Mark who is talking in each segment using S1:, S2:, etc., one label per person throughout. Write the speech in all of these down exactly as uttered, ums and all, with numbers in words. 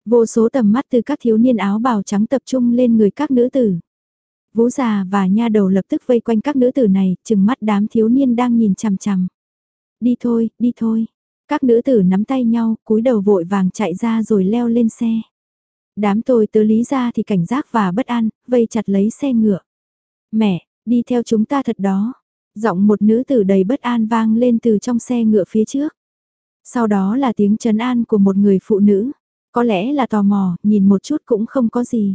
S1: Vô số tầm mắt từ các thiếu niên áo bào trắng tập trung lên người các nữ tử. Vũ già và nha đầu lập tức vây quanh các nữ tử này, chừng mắt đám thiếu niên đang nhìn chằm chằm. Đi thôi, đi thôi. Các nữ tử nắm tay nhau, cúi đầu vội vàng chạy ra rồi leo lên xe. Đám tôi tớ Lý ra thì cảnh giác và bất an, vây chặt lấy xe ngựa. Mẹ, đi theo chúng ta thật đó. Giọng một nữ tử đầy bất an vang lên từ trong xe ngựa phía trước. Sau đó là tiếng trấn an của một người phụ nữ. Có lẽ là tò mò, nhìn một chút cũng không có gì.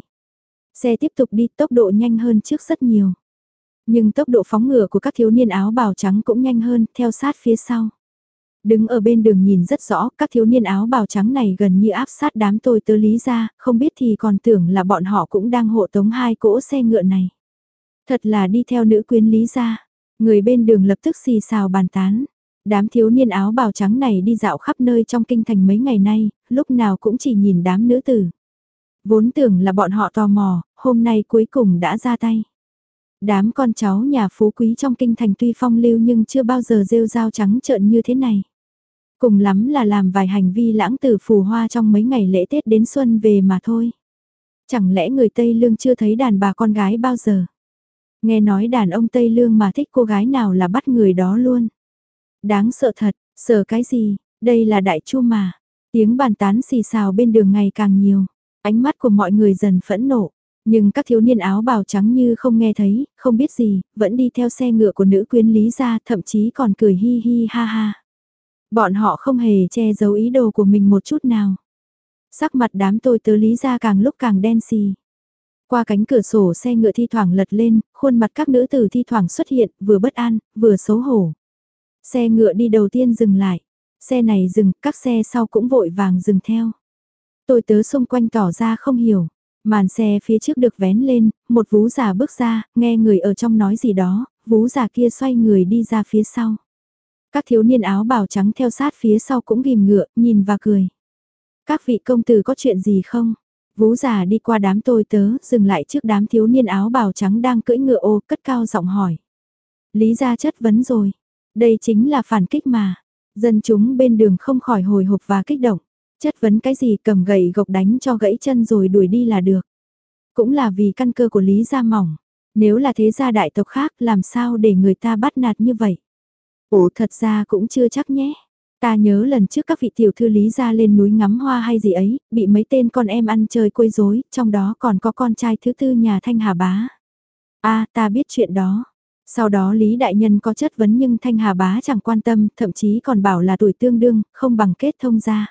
S1: Xe tiếp tục đi tốc độ nhanh hơn trước rất nhiều. Nhưng tốc độ phóng ngựa của các thiếu niên áo bào trắng cũng nhanh hơn, theo sát phía sau. Đứng ở bên đường nhìn rất rõ, các thiếu niên áo bào trắng này gần như áp sát đám tôi tớ Lý ra, không biết thì còn tưởng là bọn họ cũng đang hộ tống hai cỗ xe ngựa này. Thật là đi theo nữ quyến Lý ra, người bên đường lập tức xì xào bàn tán. Đám thiếu niên áo bào trắng này đi dạo khắp nơi trong kinh thành mấy ngày nay, lúc nào cũng chỉ nhìn đám nữ tử. Vốn tưởng là bọn họ tò mò, hôm nay cuối cùng đã ra tay. Đám con cháu nhà phú quý trong kinh thành tuy phong lưu nhưng chưa bao giờ rêu rao trắng trợn như thế này. Cùng lắm là làm vài hành vi lãng tử phù hoa trong mấy ngày lễ Tết đến xuân về mà thôi. Chẳng lẽ người Tây Lương chưa thấy đàn bà con gái bao giờ? Nghe nói đàn ông Tây Lương mà thích cô gái nào là bắt người đó luôn. Đáng sợ thật, sợ cái gì, đây là đại chu mà. Tiếng bàn tán xì xào bên đường ngày càng nhiều, ánh mắt của mọi người dần phẫn nộ. Nhưng các thiếu niên áo bào trắng như không nghe thấy, không biết gì, vẫn đi theo xe ngựa của nữ quyến Lý ra, thậm chí còn cười hi hi ha ha. Bọn họ không hề che giấu ý đồ của mình một chút nào. Sắc mặt đám tôi tớ Lý ra càng lúc càng đen xì. Qua cánh cửa sổ xe ngựa thi thoảng lật lên, khuôn mặt các nữ tử thi thoảng xuất hiện, vừa bất an, vừa xấu hổ. Xe ngựa đi đầu tiên dừng lại. Xe này dừng, các xe sau cũng vội vàng dừng theo. Tôi tớ xung quanh tỏ ra không hiểu. Màn xe phía trước được vén lên, một vú già bước ra, nghe người ở trong nói gì đó, vú già kia xoay người đi ra phía sau. Các thiếu niên áo bào trắng theo sát phía sau cũng ghim ngựa, nhìn và cười. Các vị công tử có chuyện gì không? Vú già đi qua đám tôi tớ, dừng lại trước đám thiếu niên áo bào trắng đang cưỡi ngựa ô, cất cao giọng hỏi. Lý ra chất vấn rồi. Đây chính là phản kích mà. Dân chúng bên đường không khỏi hồi hộp và kích động. Chất vấn cái gì cầm gậy gộc đánh cho gãy chân rồi đuổi đi là được. Cũng là vì căn cơ của Lý gia mỏng. Nếu là thế gia đại tộc khác làm sao để người ta bắt nạt như vậy? Ủa thật ra cũng chưa chắc nhé. Ta nhớ lần trước các vị tiểu thư Lý gia lên núi ngắm hoa hay gì ấy, bị mấy tên con em ăn chơi quấy rối, trong đó còn có con trai thứ tư nhà Thanh Hà Bá. À, ta biết chuyện đó. Sau đó Lý Đại Nhân có chất vấn nhưng Thanh Hà Bá chẳng quan tâm, thậm chí còn bảo là tuổi tương đương, không bằng kết thông gia.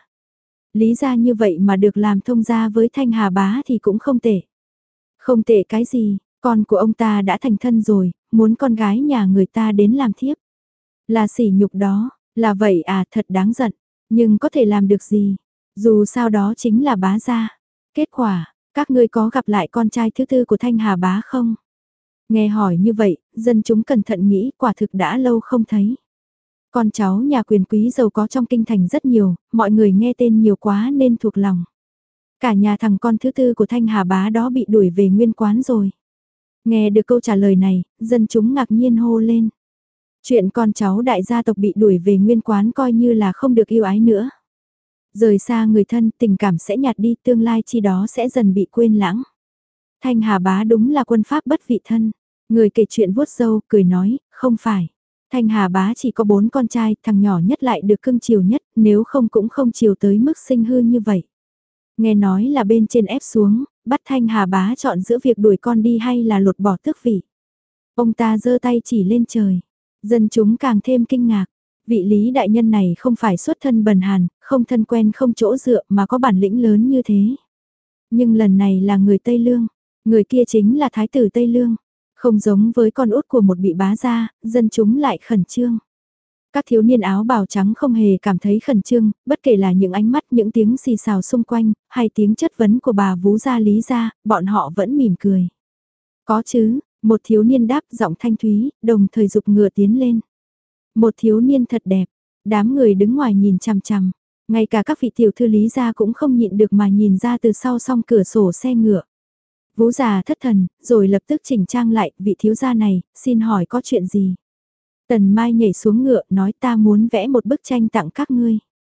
S1: Lý gia như vậy mà được làm thông gia với Thanh Hà Bá thì cũng không tệ. Không tệ cái gì, con của ông ta đã thành thân rồi, muốn con gái nhà người ta đến làm thiếp. Là sỉ nhục đó, là vậy à, thật đáng giận, nhưng có thể làm được gì, dù sao đó chính là Bá gia. Kết quả, các ngươi có gặp lại con trai thứ tư của Thanh Hà Bá không? Nghe hỏi như vậy, dân chúng cẩn thận nghĩ quả thực đã lâu không thấy. Con cháu nhà quyền quý giàu có trong kinh thành rất nhiều, mọi người nghe tên nhiều quá nên thuộc lòng. Cả nhà thằng con thứ tư của Thanh Hà Bá đó bị đuổi về nguyên quán rồi. Nghe được câu trả lời này, dân chúng ngạc nhiên hô lên. Chuyện con cháu đại gia tộc bị đuổi về nguyên quán coi như là không được yêu ái nữa. Rời xa người thân, tình cảm sẽ nhạt đi, tương lai chi đó sẽ dần bị quên lãng. Thanh Hà Bá đúng là quân pháp bất vị thân. Người kể chuyện vuốt râu, cười nói, không phải. Thanh Hà Bá chỉ có bốn con trai, thằng nhỏ nhất lại được cưng chiều nhất, nếu không cũng không chiều tới mức sinh hư như vậy. Nghe nói là bên trên ép xuống, bắt Thanh Hà Bá chọn giữa việc đuổi con đi hay là lột bỏ tước vị. Ông ta giơ tay chỉ lên trời. Dân chúng càng thêm kinh ngạc. Vị Lý đại nhân này không phải xuất thân bần hàn, không thân quen không chỗ dựa mà có bản lĩnh lớn như thế. Nhưng lần này là người Tây Lương. Người kia chính là Thái tử Tây Lương. Không giống với con út của một bị bá gia, dân chúng lại khẩn trương. Các thiếu niên áo bào trắng không hề cảm thấy khẩn trương, bất kể là những ánh mắt, những tiếng xì xào xung quanh, hay tiếng chất vấn của bà vú gia Lý gia, bọn họ vẫn mỉm cười. Có chứ, một thiếu niên đáp giọng thanh thúy, đồng thời dục ngựa tiến lên. Một thiếu niên thật đẹp, đám người đứng ngoài nhìn chằm chằm, ngay cả các vị tiểu thư Lý gia cũng không nhịn được mà nhìn ra từ sau song cửa sổ xe ngựa. Vú già thất thần, rồi lập tức chỉnh trang lại, vị thiếu gia này, xin hỏi có chuyện gì? Tần Mai nhảy xuống ngựa, nói ta muốn vẽ một bức tranh tặng các ngươi.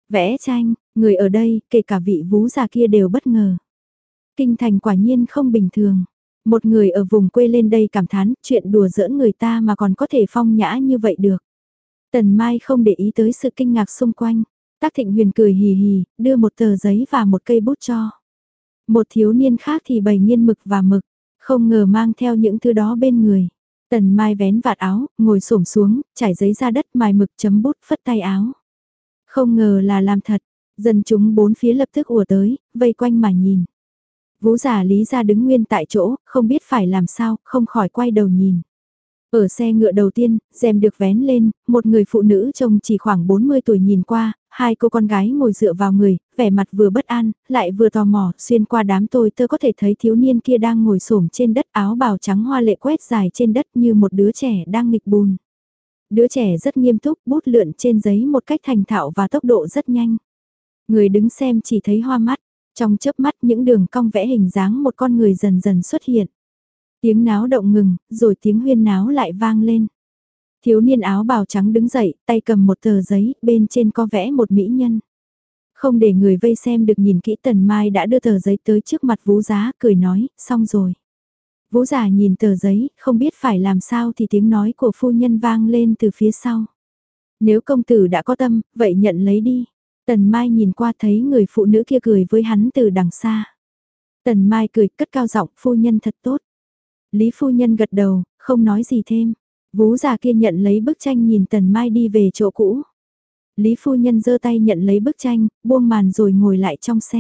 S1: Vẽ tranh, người ở đây, kể cả vị vú già kia đều bất ngờ. Kinh thành quả nhiên không bình thường. Một người ở vùng quê lên đây cảm thán, chuyện đùa giỡn người ta mà còn có thể phong nhã như vậy được. Tần Mai không để ý tới sự kinh ngạc xung quanh. Tác Thịnh Huyền cười hì hì, đưa một tờ giấy và một cây bút cho. Một thiếu niên khác thì bày nghiên mực và mực, không ngờ mang theo những thứ đó bên người. Tần Mai vén vạt áo, ngồi xổm xuống, trải giấy ra đất mài mực chấm bút phất tay áo. Không ngờ là làm thật, dân chúng bốn phía lập tức ùa tới, vây quanh mà nhìn. Vú già Lý gia đứng nguyên tại chỗ, không biết phải làm sao, không khỏi quay đầu nhìn. Ở xe ngựa đầu tiên, rèm được vén lên, một người phụ nữ trông chỉ khoảng bốn mươi tuổi nhìn qua, hai cô con gái ngồi dựa vào người, vẻ mặt vừa bất an, lại vừa tò mò, xuyên qua đám tôi tớ có thể thấy thiếu niên kia đang ngồi xổm trên đất, áo bào trắng hoa lệ quét dài trên đất như một đứa trẻ đang nghịch bùn. Đứa trẻ rất nghiêm túc, bút lượn trên giấy một cách thành thạo và tốc độ rất nhanh. Người đứng xem chỉ thấy hoa mắt, trong chớp mắt những đường cong vẽ hình dáng một con người dần dần xuất hiện. Tiếng náo động ngừng, rồi tiếng huyên náo lại vang lên. Thiếu niên áo bào trắng đứng dậy, tay cầm một tờ giấy, bên trên có vẽ một mỹ nhân. Không để người vây xem được nhìn kỹ, Tần Mai đã đưa tờ giấy tới trước mặt Vú Giá, cười nói, xong rồi. Vú già nhìn tờ giấy, không biết phải làm sao thì tiếng nói của phu nhân vang lên từ phía sau. Nếu công tử đã có tâm, vậy nhận lấy đi. Tần Mai nhìn qua thấy người phụ nữ kia cười với hắn từ đằng xa. Tần Mai cười cất cao giọng, phu nhân thật tốt. Lý phu nhân gật đầu, không nói gì thêm. Vú già kia nhận lấy bức tranh nhìn Tần Mai đi về chỗ cũ. Lý phu nhân giơ tay nhận lấy bức tranh, buông màn rồi ngồi lại trong xe.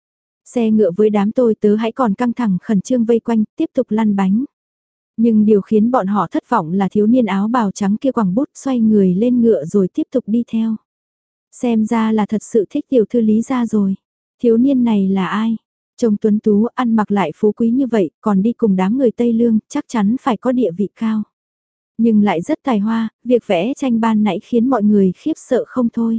S1: Xe ngựa với đám tôi tớ hãy còn căng thẳng khẩn trương vây quanh, tiếp tục lăn bánh. Nhưng điều khiến bọn họ thất vọng là thiếu niên áo bào trắng kia quẳng bút xoay người lên ngựa rồi tiếp tục đi theo. Xem ra là thật sự thích tiểu thư Lý gia rồi. Thiếu niên này là ai? Trông tuấn tú ăn mặc lại phú quý như vậy, còn đi cùng đám người Tây Lương, chắc chắn phải có địa vị cao. Nhưng lại rất tài hoa, việc vẽ tranh ban nãy khiến mọi người khiếp sợ không thôi.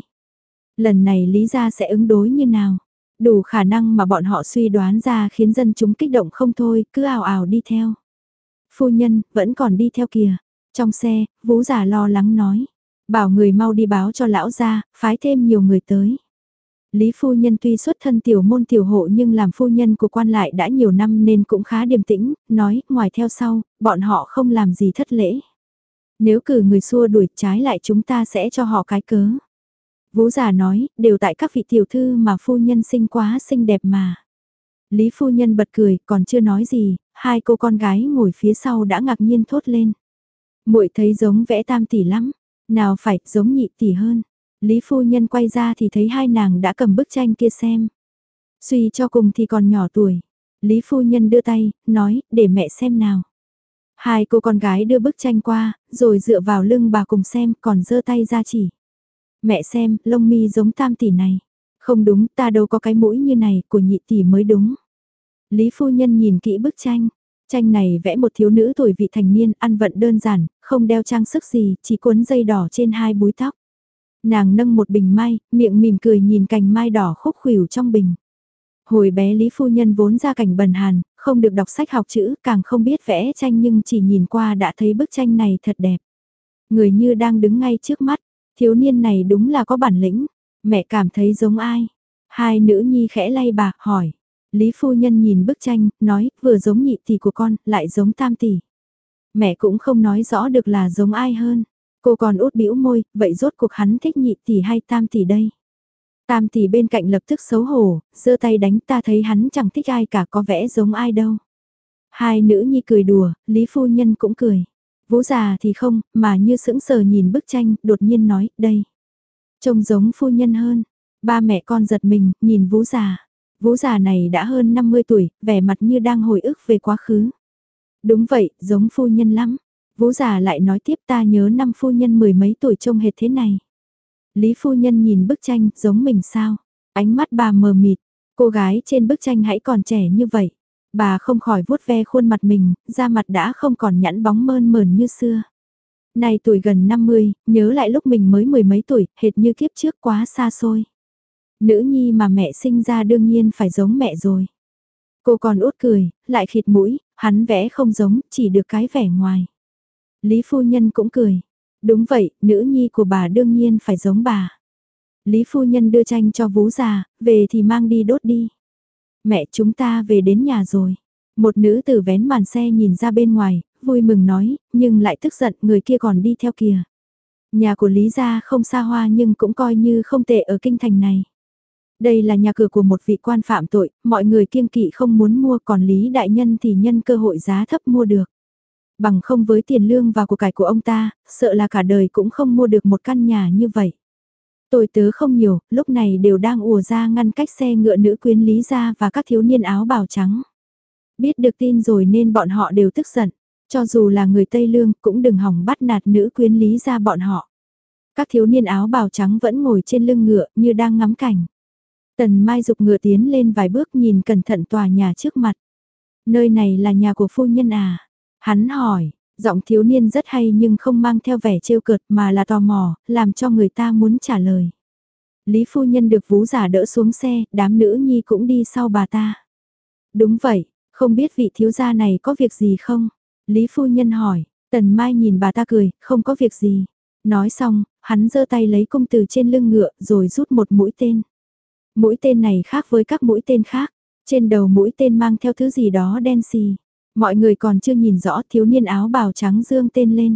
S1: Lần này Lý gia sẽ ứng đối như nào? Đủ khả năng mà bọn họ suy đoán ra khiến dân chúng kích động không thôi, cứ ào ào đi theo. Phu nhân, vẫn còn đi theo kìa. Trong xe, Vú già lo lắng nói. Bảo người mau đi báo cho lão gia, phái thêm nhiều người tới. Lý phu nhân tuy xuất thân tiểu môn tiểu hộ nhưng làm phu nhân của quan lại đã nhiều năm nên cũng khá điềm tĩnh, nói, ngoài theo sau, bọn họ không làm gì thất lễ. Nếu cử người xua đuổi trái lại chúng ta sẽ cho họ cái cớ. Vú già nói, đều tại các vị tiểu thư mà phu nhân xinh quá xinh đẹp mà. Lý phu nhân bật cười, còn chưa nói gì, hai cô con gái ngồi phía sau đã ngạc nhiên thốt lên. Muội thấy giống vẽ tam tỷ lắm, nào phải giống nhị tỷ hơn. Lý phu nhân quay ra thì thấy hai nàng đã cầm bức tranh kia xem. Suy cho cùng thì còn nhỏ tuổi. Lý phu nhân đưa tay, nói, để mẹ xem nào. Hai cô con gái đưa bức tranh qua, rồi dựa vào lưng bà cùng xem, còn giơ tay ra chỉ. Mẹ xem, lông mi giống tam tỷ này. Không đúng, ta đâu có cái mũi như này, của nhị tỷ mới đúng. Lý phu nhân nhìn kỹ bức tranh. Tranh này vẽ một thiếu nữ tuổi vị thành niên, ăn vận đơn giản, không đeo trang sức gì, chỉ cuốn dây đỏ trên hai búi tóc. Nàng nâng một bình mai, miệng mỉm cười nhìn cành mai đỏ khúc khuỷu trong bình. Hồi bé Lý phu nhân vốn ra cảnh bần hàn, không được đọc sách học chữ, càng không biết vẽ tranh nhưng chỉ nhìn qua đã thấy bức tranh này thật đẹp. Người như đang đứng ngay trước mắt, thiếu niên này đúng là có bản lĩnh. Mẹ cảm thấy giống ai? Hai nữ nhi khẽ lay bà, hỏi. Lý phu nhân nhìn bức tranh, nói, vừa giống nhị tỷ của con, lại giống tam tỷ. Mẹ cũng không nói rõ được là giống ai hơn. Cô còn út bĩu môi, vậy rốt cuộc hắn thích nhị tỷ hay tam tỷ đây? Tam tỷ bên cạnh lập tức xấu hổ, giơ tay đánh, ta thấy hắn chẳng thích ai cả, có vẽ giống ai đâu. Hai nữ nhi cười đùa, Lý phu nhân cũng cười. Vú già thì không, mà như sững sờ nhìn bức tranh, đột nhiên nói, đây. Trông giống phu nhân hơn. Ba mẹ con giật mình, nhìn vú già. Vú già này đã hơn năm mươi tuổi, vẻ mặt như đang hồi ức về quá khứ. Đúng vậy, giống phu nhân lắm. Vú già lại nói tiếp, ta nhớ năm phu nhân mười mấy tuổi trông hệt thế này. Lý phu nhân nhìn bức tranh, giống mình sao? Ánh mắt bà mờ mịt, cô gái trên bức tranh hãy còn trẻ như vậy. Bà không khỏi vuốt ve khuôn mặt mình, da mặt đã không còn nhẵn bóng mơn mởn như xưa. Này tuổi gần năm mươi, nhớ lại lúc mình mới mười mấy tuổi, hệt như kiếp trước quá xa xôi. Nữ nhi mà mẹ sinh ra đương nhiên phải giống mẹ rồi. Cô còn út cười, lại khịt mũi, hắn vẽ không giống, chỉ được cái vẻ ngoài. Lý phu nhân cũng cười. Đúng vậy, nữ nhi của bà đương nhiên phải giống bà. Lý phu nhân đưa tranh cho vú già, về thì mang đi đốt đi. Mẹ chúng ta về đến nhà rồi. Một nữ tử vén màn xe nhìn ra bên ngoài, vui mừng nói, nhưng lại tức giận người kia còn đi theo kìa. Nhà của Lý gia không xa hoa nhưng cũng coi như không tệ ở kinh thành này. Đây là nhà cửa của một vị quan phạm tội, mọi người kiêng kỵ không muốn mua, còn Lý đại nhân thì nhân cơ hội giá thấp mua được. Bằng không với tiền lương và của cải của ông ta, sợ là cả đời cũng không mua được một căn nhà như vậy. Tôi tớ không nhiều, lúc này đều đang ùa ra ngăn cách xe ngựa nữ quyến Lý gia và các thiếu niên áo bào trắng. Biết được tin rồi nên bọn họ đều tức giận, cho dù là người Tây Lương cũng đừng hỏng bắt nạt nữ quyến Lý gia bọn họ. Các thiếu niên áo bào trắng vẫn ngồi trên lưng ngựa như đang ngắm cảnh. Tần Mai dục ngựa tiến lên vài bước nhìn cẩn thận tòa nhà trước mặt. Nơi này là nhà của phu nhân à? Hắn hỏi, giọng thiếu niên rất hay nhưng không mang theo vẻ trêu cợt mà là tò mò, làm cho người ta muốn trả lời. Lý phu nhân được vú giả đỡ xuống xe, đám nữ nhi cũng đi sau bà ta. Đúng vậy, không biết vị thiếu gia này có việc gì không? Lý phu nhân hỏi, Tần Mai nhìn bà ta cười, không có việc gì. Nói xong, hắn giơ tay lấy cung từ trên lưng ngựa rồi rút một mũi tên. Mũi tên này khác với các mũi tên khác, trên đầu mũi tên mang theo thứ gì đó đen xì. Mọi người còn chưa nhìn rõ thiếu niên áo bào trắng giương tên lên.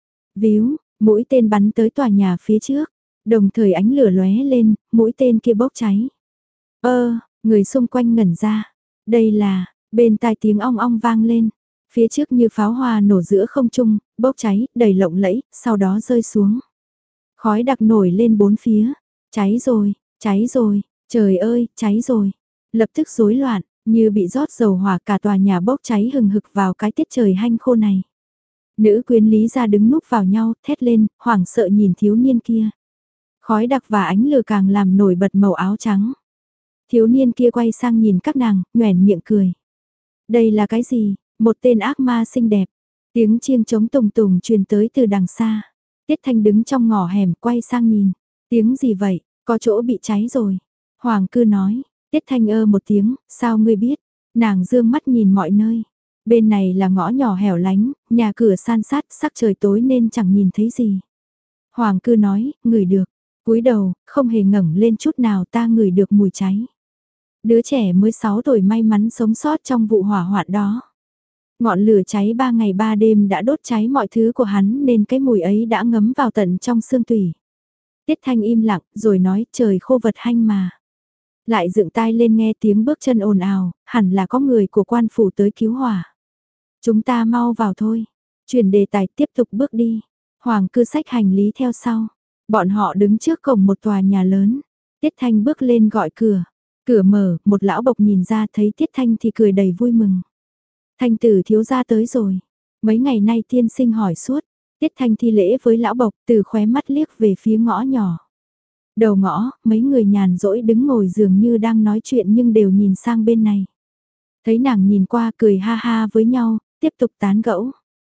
S1: Víu, mũi tên bắn tới tòa nhà phía trước, đồng thời ánh lửa lóe lên, mũi tên kia bốc cháy. Ơ, người xung quanh ngẩn ra, đây là, bên tai tiếng ong ong vang lên, phía trước như pháo hoa nổ giữa không trung, bốc cháy, đầy lộng lẫy, sau đó rơi xuống. Khói đặc nổi lên bốn phía, cháy rồi, cháy rồi, trời ơi, cháy rồi, lập tức rối loạn. Như bị rót dầu hỏa cả tòa nhà bốc cháy hừng hực vào cái tiết trời hanh khô này. Nữ quyến Lý gia đứng núp vào nhau, thét lên, hoảng sợ nhìn thiếu niên kia. Khói đặc và ánh lửa càng làm nổi bật màu áo trắng. Thiếu niên kia quay sang nhìn các nàng, nhoẻn miệng cười. Đây là cái gì? Một tên ác ma xinh đẹp. Tiếng chiêng trống tùng tùng truyền tới từ đằng xa. Tiết Thanh đứng trong ngõ hẻm quay sang nhìn. Tiếng gì vậy? Có chỗ bị cháy rồi. Hoàng cư nói. Tiết Thanh ơ một tiếng, sao ngươi biết? Nàng dương mắt nhìn mọi nơi. Bên này là ngõ nhỏ hẻo lánh, nhà cửa san sát, sắc trời tối nên chẳng nhìn thấy gì. Hoàng cư nói, ngửi được. Cúi đầu, không hề ngẩng lên chút nào, ta ngửi được mùi cháy. Đứa trẻ mới sáu tuổi may mắn sống sót trong vụ hỏa hoạn đó. Ngọn lửa cháy ba ngày ba đêm đã đốt cháy mọi thứ của hắn nên cái mùi ấy đã ngấm vào tận trong xương tủy. Tiết Thanh im lặng rồi nói trời khô vật hanh mà. Lại dựng tai lên nghe tiếng bước chân ồn ào, hẳn là có người của quan phủ tới cứu hỏa. Chúng ta mau vào thôi. Chuyển đề tài tiếp tục bước đi. Hoàng cư xách hành lý theo sau. Bọn họ đứng trước cổng một tòa nhà lớn. Tiết Thanh bước lên gọi cửa. Cửa mở, một lão bộc nhìn ra thấy Tiết Thanh thì cười đầy vui mừng. Thanh tử thiếu gia tới rồi. Mấy ngày nay tiên sinh hỏi suốt. Tiết Thanh thi lễ với lão bộc từ khóe mắt liếc về phía ngõ nhỏ. Đầu ngõ, mấy người nhàn rỗi đứng ngồi dường như đang nói chuyện nhưng đều nhìn sang bên này. Thấy nàng nhìn qua cười ha ha với nhau, tiếp tục tán gẫu.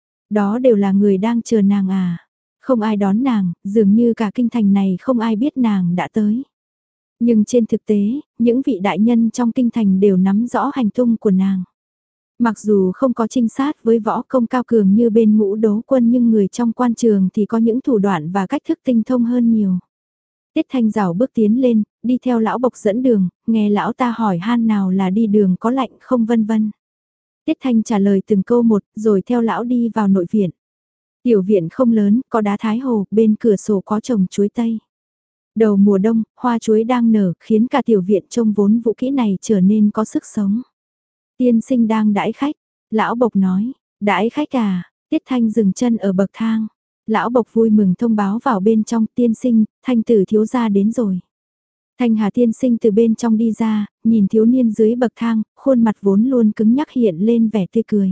S1: Đó đều là người đang chờ nàng à. Không ai đón nàng, dường như cả kinh thành này không ai biết nàng đã tới. Nhưng trên thực tế, những vị đại nhân trong kinh thành đều nắm rõ hành tung của nàng. Mặc dù không có trinh sát với võ công cao cường như bên Ngũ Đấu Quân nhưng người trong quan trường thì có những thủ đoạn và cách thức tinh thông hơn nhiều. Tiết Thanh rảo bước tiến lên, đi theo lão bộc dẫn đường, nghe lão ta hỏi han nào là đi đường có lạnh không vân vân. Tiết Thanh trả lời từng câu một, rồi theo lão đi vào nội viện. Tiểu viện không lớn, có đá thái hồ, bên cửa sổ có trồng chuối tây. Đầu mùa đông, hoa chuối đang nở, khiến cả tiểu viện trông vốn vũ kỹ này trở nên có sức sống. Tiên sinh đang đãi khách, lão bộc nói, đãi khách à, Tiết Thanh dừng chân ở bậc thang. Lão bộc vui mừng thông báo vào bên trong, tiên sinh, Thanh tử thiếu gia đến rồi. Thanh Hà tiên sinh từ bên trong đi ra, nhìn thiếu niên dưới bậc thang, khuôn mặt vốn luôn cứng nhắc hiện lên vẻ tươi cười.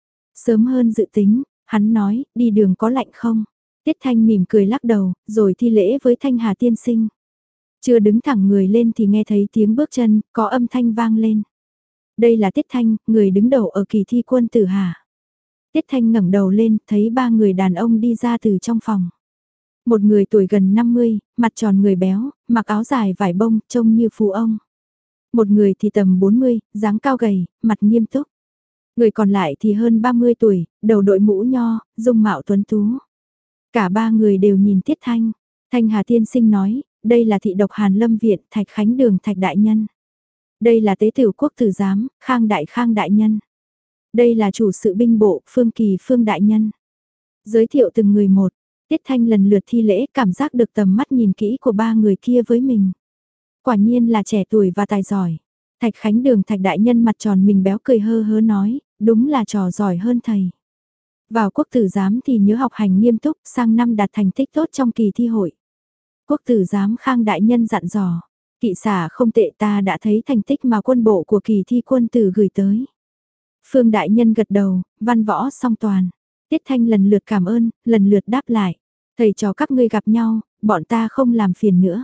S1: Sớm hơn dự tính, hắn nói, đi đường có lạnh không? Tiết Thanh mỉm cười lắc đầu, rồi thi lễ với Thanh Hà tiên sinh. Chưa đứng thẳng người lên thì nghe thấy tiếng bước chân, có âm thanh vang lên. Đây là Tiết Thanh, người đứng đầu ở kỳ thi quân tử Hà. Tiết Thanh ngẩng đầu lên, thấy ba người đàn ông đi ra từ trong phòng. Một người tuổi gần năm mươi, mặt tròn người béo, mặc áo dài vải bông, trông như phù ông. Một người thì tầm bốn mươi, dáng cao gầy, mặt nghiêm túc. Người còn lại thì hơn ba mươi tuổi, đầu đội mũ nho, dung mạo tuấn tú. Cả ba người đều nhìn Tiết Thanh. Thanh Hà tiên sinh nói, đây là thị độc Hàn Lâm Viện, Thạch Khánh Đường Thạch Đại Nhân. Đây là tế tiểu quốc tử giám, Khang Đại Khang Đại Nhân. Đây là chủ sự binh bộ, Phương Kỳ Phương Đại Nhân. Giới thiệu từng người một, Tiết Thanh lần lượt thi lễ, cảm giác được tầm mắt nhìn kỹ của ba người kia với mình. Quả nhiên là trẻ tuổi và tài giỏi. Thạch Khánh Đường Thạch Đại Nhân mặt tròn mình béo cười hơ hớ nói, đúng là trò giỏi hơn thầy. Vào quốc tử giám thì nhớ học hành nghiêm túc, sang năm đạt thành tích tốt trong kỳ thi hội. Quốc tử giám Khang Đại Nhân dặn dò, kỵ xả không tệ, ta đã thấy thành tích mà quân bộ của kỳ thi quân tử gửi tới. Phương Đại Nhân gật đầu, văn võ song toàn. Tiết Thanh lần lượt cảm ơn, lần lượt đáp lại. Thầy trò các ngươi gặp nhau, bọn ta không làm phiền nữa.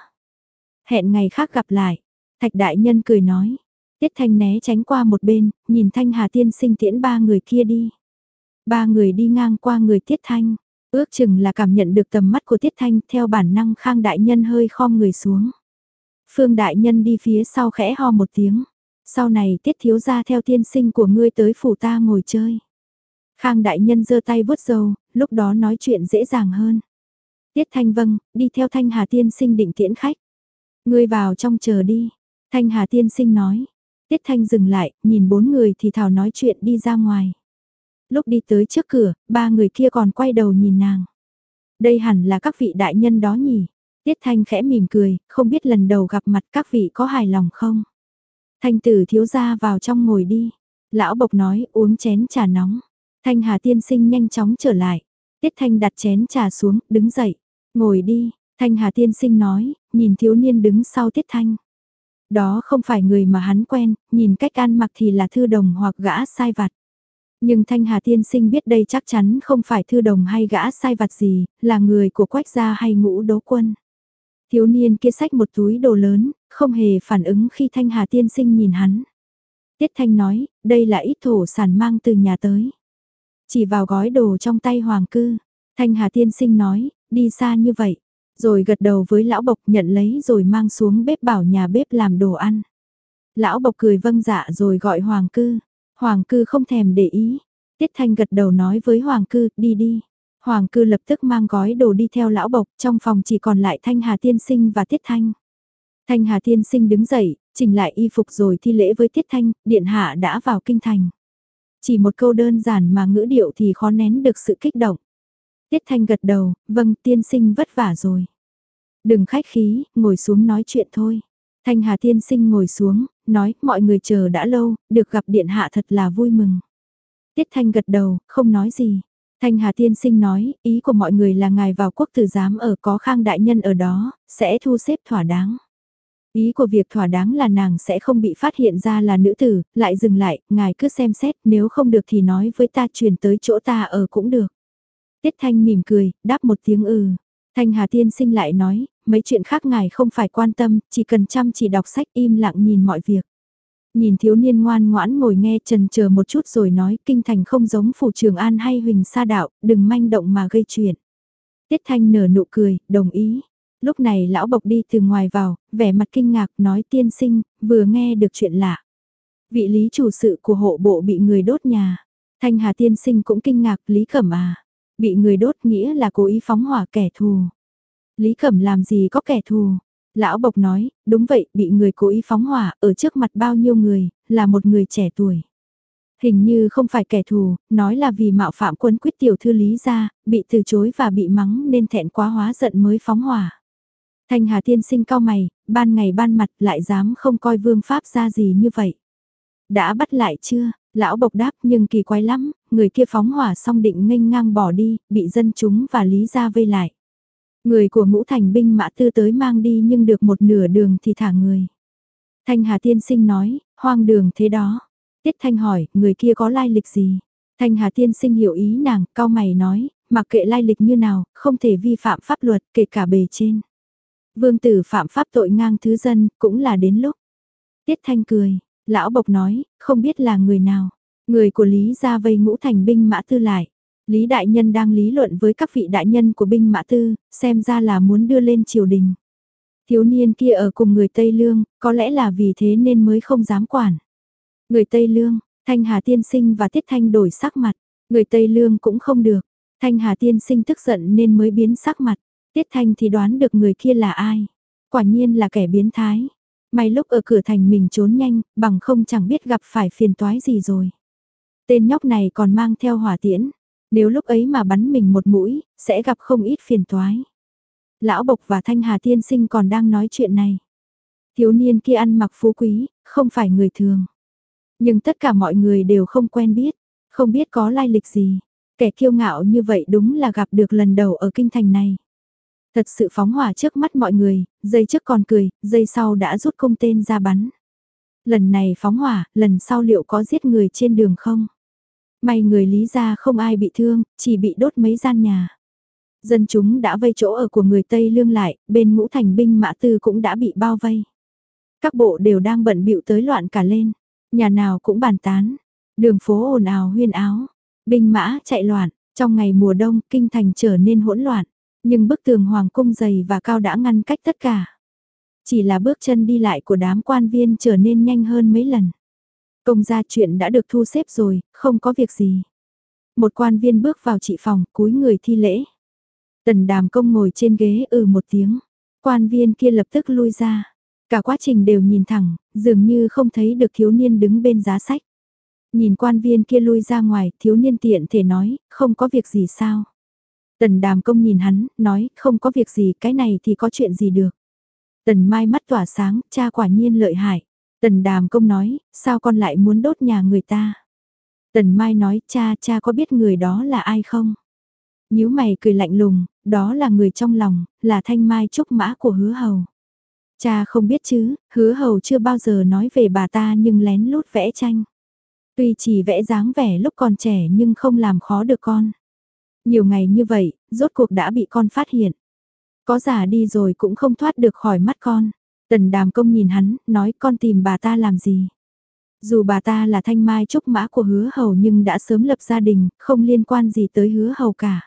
S1: Hẹn ngày khác gặp lại. Thạch Đại Nhân cười nói. Tiết Thanh né tránh qua một bên, nhìn Thanh Hà tiên sinh tiễn ba người kia đi. Ba người đi ngang qua người Tiết Thanh. Ước chừng là cảm nhận được tầm mắt của Tiết Thanh, theo bản năng Khang Đại Nhân hơi khom người xuống. Phương Đại Nhân đi phía sau khẽ ho một tiếng. Sau này Tiết thiếu gia theo tiên sinh của ngươi tới phủ ta ngồi chơi. Khang Đại Nhân giơ tay vuốt râu, lúc đó nói chuyện dễ dàng hơn. Tiết Thanh vâng, đi theo Thanh Hà tiên sinh định tiễn khách. Ngươi vào trong chờ đi. Thanh Hà tiên sinh nói. Tiết Thanh dừng lại, nhìn bốn người thì thảo nói chuyện đi ra ngoài. Lúc đi tới trước cửa, ba người kia còn quay đầu nhìn nàng. Đây hẳn là các vị đại nhân đó nhỉ. Tiết Thanh khẽ mỉm cười, không biết lần đầu gặp mặt các vị có hài lòng không. Thanh tử thiếu gia vào trong ngồi đi. Lão Bộc nói uống chén trà nóng. Thanh Hà tiên sinh nhanh chóng trở lại. Tiết Thanh đặt chén trà xuống, đứng dậy. Ngồi đi, Thanh Hà tiên sinh nói, nhìn thiếu niên đứng sau Tiết Thanh. Đó không phải người mà hắn quen, nhìn cách ăn mặc thì là thư đồng hoặc gã sai vặt. Nhưng Thanh Hà tiên sinh biết đây chắc chắn không phải thư đồng hay gã sai vặt gì, là người của Quách gia hay Ngũ Đỗ Quân. Thiếu niên kia xách một túi đồ lớn, không hề phản ứng khi Thanh Hà tiên sinh nhìn hắn. Tiết Thanh nói, đây là ít thổ sản mang từ nhà tới. Chỉ vào gói đồ trong tay Hoàng Cư. Thanh Hà tiên sinh nói, đi xa như vậy. Rồi gật đầu với Lão Bộc nhận lấy rồi mang xuống bếp bảo nhà bếp làm đồ ăn. Lão Bộc cười vâng dạ rồi gọi Hoàng Cư. Hoàng Cư không thèm để ý. Tiết Thanh gật đầu nói với Hoàng Cư, đi đi. Hoàng Cư lập tức mang gói đồ đi theo Lão Bộc, trong phòng chỉ còn lại Thanh Hà tiên sinh và Tiết Thanh. Thanh Hà tiên sinh đứng dậy, chỉnh lại y phục rồi thi lễ với Tiết Thanh, điện hạ đã vào kinh thành. Chỉ một câu đơn giản mà ngữ điệu thì khó nén được sự kích động. Tiết Thanh gật đầu, vâng tiên sinh vất vả rồi. Đừng khách khí, ngồi xuống nói chuyện thôi. Thanh Hà tiên sinh ngồi xuống, nói mọi người chờ đã lâu, được gặp điện hạ thật là vui mừng. Tiết Thanh gật đầu, không nói gì. Thanh Hà tiên sinh nói, ý của mọi người là ngài vào quốc tử giám ở có Khang Đại Nhân ở đó, sẽ thu xếp thỏa đáng. Ý của việc thỏa đáng là nàng sẽ không bị phát hiện ra là nữ tử, lại dừng lại, ngài cứ xem xét, nếu không được thì nói với ta chuyển tới chỗ ta ở cũng được. Tiết Thanh mỉm cười, đáp một tiếng ừ. Thanh Hà tiên sinh lại nói, mấy chuyện khác ngài không phải quan tâm, chỉ cần chăm chỉ đọc sách im lặng nhìn mọi việc. Nhìn thiếu niên ngoan ngoãn ngồi nghe chần chờ một chút rồi nói, kinh thành không giống phủ Trường An hay Huỳnh Sa Đạo, đừng manh động mà gây chuyện. Tiết Thanh nở nụ cười, đồng ý. Lúc này Lão Bộc đi từ ngoài vào, vẻ mặt kinh ngạc nói tiên sinh, vừa nghe được chuyện lạ. Vị lý chủ sự của hộ bộ bị người đốt nhà. Thanh Hà tiên sinh cũng kinh ngạc, Lý Cẩm à. Bị người đốt nghĩa là cố ý phóng hỏa kẻ thù. Lý Cẩm làm gì có kẻ thù. Lão Bộc nói, đúng vậy, bị người cố ý phóng hỏa ở trước mặt bao nhiêu người, là một người trẻ tuổi. Hình như không phải kẻ thù, nói là vì mạo phạm Quấn Quyết tiểu thư Lý gia, bị từ chối và bị mắng nên thẹn quá hóa giận mới phóng hỏa. Thanh Hà tiên sinh cau mày, ban ngày ban mặt lại dám không coi vương pháp ra gì như vậy. Đã bắt lại chưa? Lão Bộc đáp nhưng kỳ quái lắm, người kia phóng hỏa xong định nghênh ngang bỏ đi, bị dân chúng và Lý gia vây lại. Người của Ngũ Thành binh mã tư tới mang đi nhưng được một nửa đường thì thả người. Thanh Hà tiên sinh nói, hoang đường thế đó. Tiết Thanh hỏi, người kia có lai lịch gì? Thanh Hà tiên sinh hiểu ý nàng, cau mày nói, mặc kệ lai lịch như nào, không thể vi phạm pháp luật, kể cả bề trên. Vương tử phạm pháp tội ngang thứ dân, cũng là đến lúc. Tiết Thanh cười, Lão Bộc nói, không biết là người nào. Người của Lý gia vây Ngũ Thành binh mã tư lại. Lý Đại Nhân đang lý luận với các vị đại nhân của binh mã tư, xem ra là muốn đưa lên triều đình. Thiếu niên kia ở cùng người Tây Lương, có lẽ là vì thế nên mới không dám quản. Người Tây Lương, Thanh Hà tiên sinh và Tiết Thanh đổi sắc mặt. Người Tây Lương cũng không được. Thanh Hà tiên sinh tức giận nên mới biến sắc mặt. Tiết Thanh thì đoán được người kia là ai. Quả nhiên là kẻ biến thái. May lúc ở cửa thành mình trốn nhanh, bằng không chẳng biết gặp phải phiền toái gì rồi. Tên nhóc này còn mang theo hỏa tiễn. Nếu lúc ấy mà bắn mình một mũi, sẽ gặp không ít phiền toái. Lão Bộc và Thanh Hà tiên sinh còn đang nói chuyện này. Thiếu niên kia ăn mặc phú quý, không phải người thường. Nhưng tất cả mọi người đều không quen biết, không biết có lai lịch gì. Kẻ kiêu ngạo như vậy đúng là gặp được lần đầu ở kinh thành này. Thật sự phóng hỏa trước mắt mọi người, giây trước còn cười, giây sau đã rút cung tên ra bắn. Lần này phóng hỏa, lần sau liệu có giết người trên đường không? May người Lý gia không ai bị thương, chỉ bị đốt mấy gian nhà. Dân chúng đã vây chỗ ở của người Tây Lương lại, bên ngũ thành binh mã tư cũng đã bị bao vây. Các bộ đều đang bận bịu tới loạn cả lên, nhà nào cũng bàn tán, đường phố ồn ào huyên áo, binh mã chạy loạn, trong ngày mùa đông kinh thành trở nên hỗn loạn, nhưng bức tường hoàng cung dày và cao đã ngăn cách tất cả. Chỉ là bước chân đi lại của đám quan viên trở nên nhanh hơn mấy lần. Công gia chuyện đã được thu xếp rồi, không có việc gì. Một quan viên bước vào trị phòng, cúi người thi lễ. Tần Đàm Công ngồi trên ghế ừ một tiếng. Quan viên kia lập tức lui ra. Cả quá trình đều nhìn thẳng, dường như không thấy được thiếu niên đứng bên giá sách. Nhìn quan viên kia lui ra ngoài, thiếu niên tiện thể nói, không có việc gì sao. Tần Đàm Công nhìn hắn, nói, không có việc gì, cái này thì có chuyện gì được. Tần Mai mắt tỏa sáng, cha quả nhiên lợi hại. Tần Đàm Công nói, sao con lại muốn đốt nhà người ta? Tần Mai nói, cha, cha có biết người đó là ai không? Nhíu mày cười lạnh lùng, đó là người trong lòng, là Thanh Mai trúc mã của Hứa Hầu. Cha không biết chứ, Hứa Hầu chưa bao giờ nói về bà ta nhưng lén lút vẽ tranh. Tuy chỉ vẽ dáng vẻ lúc còn trẻ nhưng không làm khó được con. Nhiều ngày như vậy, rốt cuộc đã bị con phát hiện. Có già đi rồi cũng không thoát được khỏi mắt con. Tần Đàm Công nhìn hắn, nói con tìm bà ta làm gì. Dù bà ta là Thanh Mai trúc mã của Hứa Hầu nhưng đã sớm lập gia đình, không liên quan gì tới Hứa Hầu cả.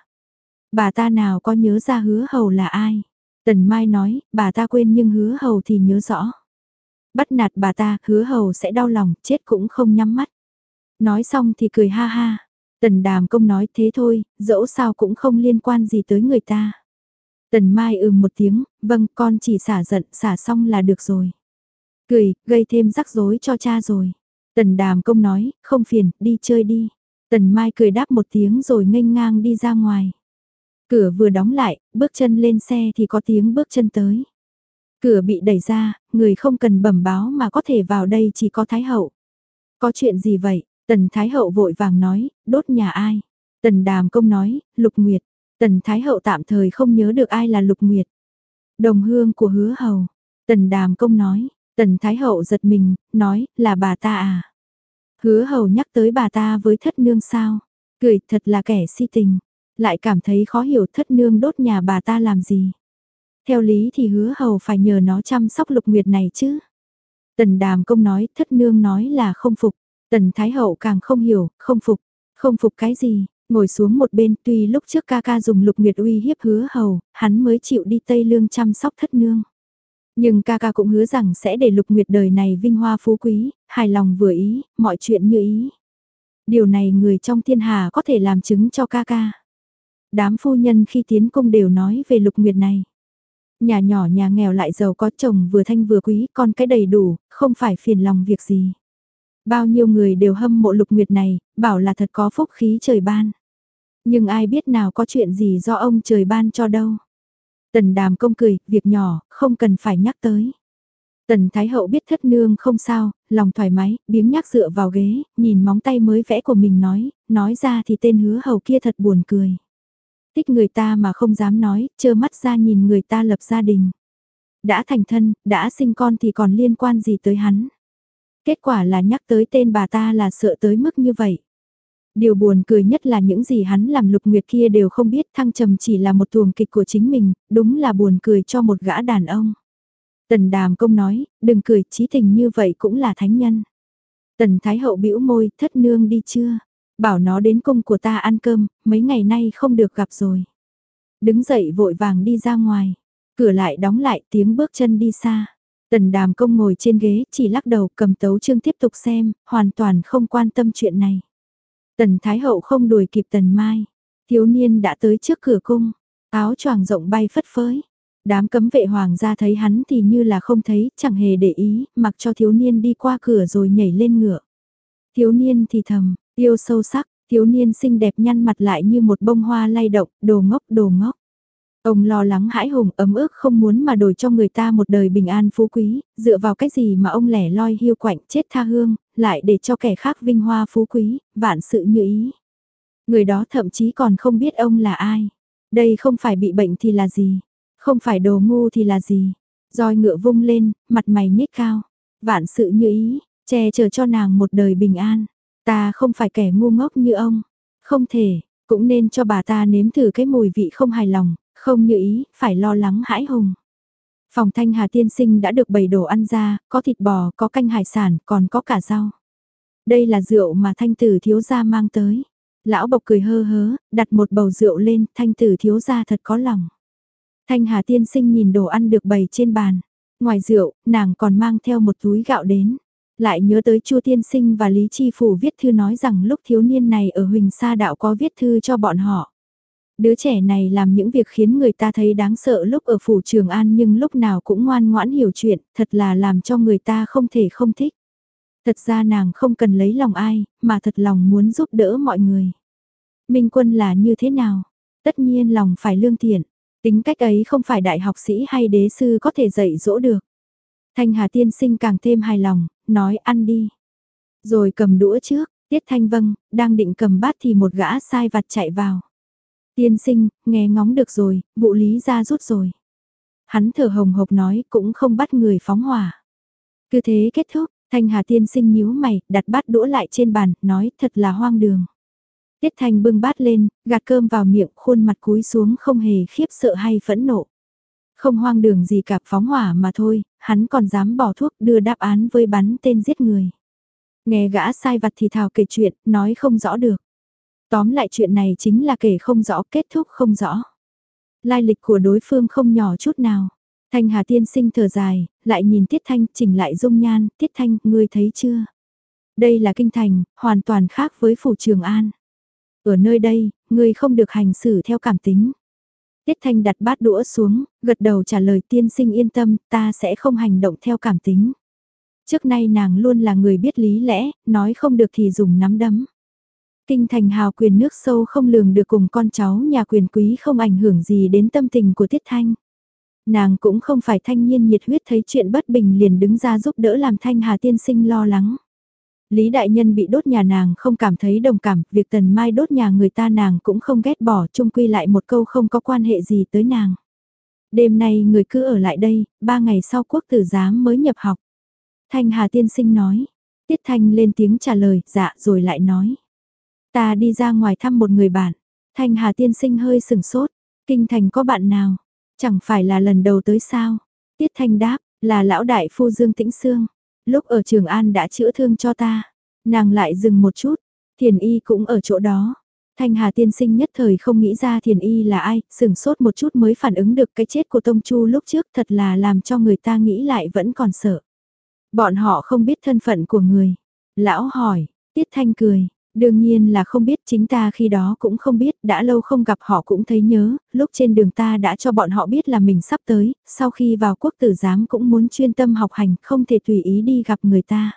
S1: Bà ta nào có nhớ ra Hứa Hầu là ai? Tần Mai nói, bà ta quên nhưng Hứa Hầu thì nhớ rõ. Bắt nạt bà ta, Hứa Hầu sẽ đau lòng, chết cũng không nhắm mắt. Nói xong thì cười ha ha. Tần Đàm Công nói thế thôi, dẫu sao cũng không liên quan gì tới người ta. Tần Mai ừm một tiếng, vâng con chỉ xả giận, xả xong là được rồi. Cười, gây thêm rắc rối cho cha rồi. Tần Đàm Công nói, không phiền, đi chơi đi. Tần Mai cười đáp một tiếng rồi nghênh ngang đi ra ngoài. Cửa vừa đóng lại, bước chân lên xe thì có tiếng bước chân tới. Cửa bị đẩy ra, người không cần bẩm báo mà có thể vào đây chỉ có Thái Hậu. Có chuyện gì vậy? Tần Thái Hậu vội vàng nói, đốt nhà ai? Tần Đàm Công nói, Lục Nguyệt. Tần Thái Hậu tạm thời không nhớ được ai là Lục Nguyệt. Đồng hương của Hứa Hầu. Tần Đàm Công nói, Tần Thái Hậu giật mình, nói, là bà ta à? Hứa Hầu nhắc tới bà ta với thất nương sao? Cười thật là kẻ si tình. Lại cảm thấy khó hiểu thất nương đốt nhà bà ta làm gì. Theo lý thì Hứa Hầu phải nhờ nó chăm sóc Lục Nguyệt này chứ. Tần Đàm Công nói, thất nương nói là không phục. Tần Thái Hậu càng không hiểu, không phục. Không phục cái gì? Ngồi xuống một bên, tuy lúc trước ca ca dùng Lục Nguyệt uy hiếp Hứa Hầu, hắn mới chịu đi Tây Lương chăm sóc thất nương. Nhưng ca ca cũng hứa rằng sẽ để Lục Nguyệt đời này vinh hoa phú quý, hài lòng vừa ý, mọi chuyện như ý. Điều này người trong thiên hà có thể làm chứng cho ca ca. Đám phu nhân khi tiến cung đều nói về Lục Nguyệt này. Nhà nhỏ nhà nghèo lại giàu có chồng vừa thanh vừa quý, con cái đầy đủ, không phải phiền lòng việc gì. Bao nhiêu người đều hâm mộ Lục Nguyệt này, bảo là thật có phúc khí trời ban. Nhưng ai biết nào có chuyện gì do ông trời ban cho đâu. Tần Đàm Công cười, việc nhỏ, không cần phải nhắc tới. Tần Thái Hậu biết thất nương không sao, lòng thoải mái, biếng nhác dựa vào ghế, nhìn móng tay mới vẽ của mình nói, nói ra thì tên Hứa Hầu kia thật buồn cười. Thích người ta mà không dám nói, trơ mắt ra nhìn người ta lập gia đình. Đã thành thân, đã sinh con thì còn liên quan gì tới hắn. Kết quả là nhắc tới tên bà ta là sợ tới mức như vậy. Điều buồn cười nhất là những gì hắn làm Lục Nguyệt kia đều không biết, Thăng Trầm chỉ là một tuồng kịch của chính mình, đúng là buồn cười cho một gã đàn ông. Tần Đàm Công nói, đừng cười, chí tình như vậy cũng là thánh nhân. Tần Thái Hậu bĩu môi, thất nương đi chưa? Bảo nó đến cung của ta ăn cơm, mấy ngày nay không được gặp rồi. Đứng dậy vội vàng đi ra ngoài, cửa lại đóng lại tiếng bước chân đi xa. Tần Đàm Công ngồi trên ghế, chỉ lắc đầu cầm tấu chương tiếp tục xem, hoàn toàn không quan tâm chuyện này. Tần Thái Hậu không đuổi kịp Tần Mai, thiếu niên đã tới trước cửa cung, áo choàng rộng bay phất phới. Đám cấm vệ hoàng gia thấy hắn thì như là không thấy, chẳng hề để ý, mặc cho thiếu niên đi qua cửa rồi nhảy lên ngựa. Thiếu niên thì thầm, yêu sâu sắc, thiếu niên xinh đẹp nhăn mặt lại như một bông hoa lay động, đồ ngốc đồ ngốc. Ông lo lắng hãi hùng ấm ức không muốn mà đổi cho người ta một đời bình an phú quý, dựa vào cái gì mà ông lẻ loi hiu quạnh chết tha hương, lại để cho kẻ khác vinh hoa phú quý, vạn sự như ý. Người đó thậm chí còn không biết ông là ai. Đây không phải bị bệnh thì là gì, không phải đồ ngu thì là gì. Roi ngựa vung lên, mặt mày nhếch cao, vạn sự như ý, che chở cho nàng một đời bình an. Ta không phải kẻ ngu ngốc như ông, không thể, cũng nên cho bà ta nếm thử cái mùi vị không hài lòng, không như ý, phải lo lắng hãi hùng. Phòng Thanh Hà tiên sinh đã được bày đồ ăn ra, có thịt bò, có canh hải sản, còn có cả rau. Đây là rượu mà Thanh tử thiếu gia mang tới. Lão Bộc cười hơ hớ, đặt một bầu rượu lên, Thanh tử thiếu gia thật có lòng. Thanh Hà tiên sinh nhìn đồ ăn được bày trên bàn. Ngoài rượu, nàng còn mang theo một túi gạo đến. Lại nhớ tới Chu tiên sinh và Lý Chi Phủ viết thư nói rằng lúc thiếu niên này ở Huỳnh Sa Đạo có viết thư cho bọn họ. Đứa trẻ này làm những việc khiến người ta thấy đáng sợ lúc ở phủ Trường An nhưng lúc nào cũng ngoan ngoãn hiểu chuyện, thật là làm cho người ta không thể không thích. Thật ra nàng không cần lấy lòng ai, mà thật lòng muốn giúp đỡ mọi người. Minh Quân là như thế nào? Tất nhiên lòng phải lương thiện, tính cách ấy không phải đại học sĩ hay đế sư có thể dạy dỗ được. Thanh Hà tiên sinh càng thêm hài lòng, nói ăn đi. Rồi cầm đũa trước, Tiết Thanh vâng, đang định cầm bát thì một gã sai vặt chạy vào. Tiên sinh, nghe ngóng được rồi, vụ Lý ra rút rồi. Hắn thở hồng hộc nói cũng không bắt người phóng hỏa. Cứ thế kết thúc, Thanh Hà tiên sinh nhíu mày, đặt bát đũa lại trên bàn, nói thật là hoang đường. Tiết Thanh bưng bát lên, gạt cơm vào miệng, khuôn mặt cúi xuống không hề khiếp sợ hay phẫn nộ. Không hoang đường gì cả, phóng hỏa mà thôi, hắn còn dám bỏ thuốc đưa đáp án với bắn tên giết người. Nghe gã sai vặt thì thào kể chuyện, nói không rõ được. Tóm lại chuyện này chính là kể không rõ, kết thúc không rõ. Lai lịch của đối phương không nhỏ chút nào. Thanh Hà tiên sinh thở dài, lại nhìn Tiết Thanh, chỉnh lại dung nhan, Tiết Thanh, ngươi thấy chưa? Đây là kinh thành, hoàn toàn khác với phủ Trường An. Ở nơi đây, ngươi không được hành xử theo cảm tính. Tiết Thanh đặt bát đũa xuống, gật đầu trả lời tiên sinh yên tâm, ta sẽ không hành động theo cảm tính. Trước nay nàng luôn là người biết lý lẽ, nói không được thì dùng nắm đấm. Kinh thành hào quyền nước sâu không lường được cùng con cháu nhà quyền quý không ảnh hưởng gì đến tâm tình của Tiết Thanh. Nàng cũng không phải thanh niên nhiệt huyết thấy chuyện bất bình liền đứng ra giúp đỡ làm Thanh Hà tiên sinh lo lắng. Lý đại nhân bị đốt nhà nàng không cảm thấy đồng cảm, việc Tần Mai đốt nhà người ta nàng cũng không ghét bỏ, chung quy lại một câu không có quan hệ gì tới nàng. Đêm nay người cứ ở lại đây, ba ngày sau quốc tử giám mới nhập học. Thanh Hà tiên sinh nói, Tiết Thanh lên tiếng trả lời, dạ rồi lại nói. Ta đi ra ngoài thăm một người bạn. Thanh Hà tiên sinh hơi sừng sốt, kinh thành có bạn nào? Chẳng phải là lần đầu tới sao? Tiết Thanh đáp, là lão đại phu Dương Tĩnh Sương. Lúc ở Trường An đã chữa thương cho ta. Nàng lại dừng một chút, Thiền Y cũng ở chỗ đó. Thanh Hà tiên sinh nhất thời không nghĩ ra Thiền Y là ai, sừng sốt một chút mới phản ứng được cái chết của Tông Chu lúc trước thật là làm cho người ta nghĩ lại vẫn còn sợ. Bọn họ không biết thân phận của người. Lão hỏi, Tiết Thanh cười. Đương nhiên là không biết, chính ta khi đó cũng không biết, đã lâu không gặp họ cũng thấy nhớ, lúc trên đường ta đã cho bọn họ biết là mình sắp tới, sau khi vào quốc tử giám cũng muốn chuyên tâm học hành, không thể tùy ý đi gặp người ta.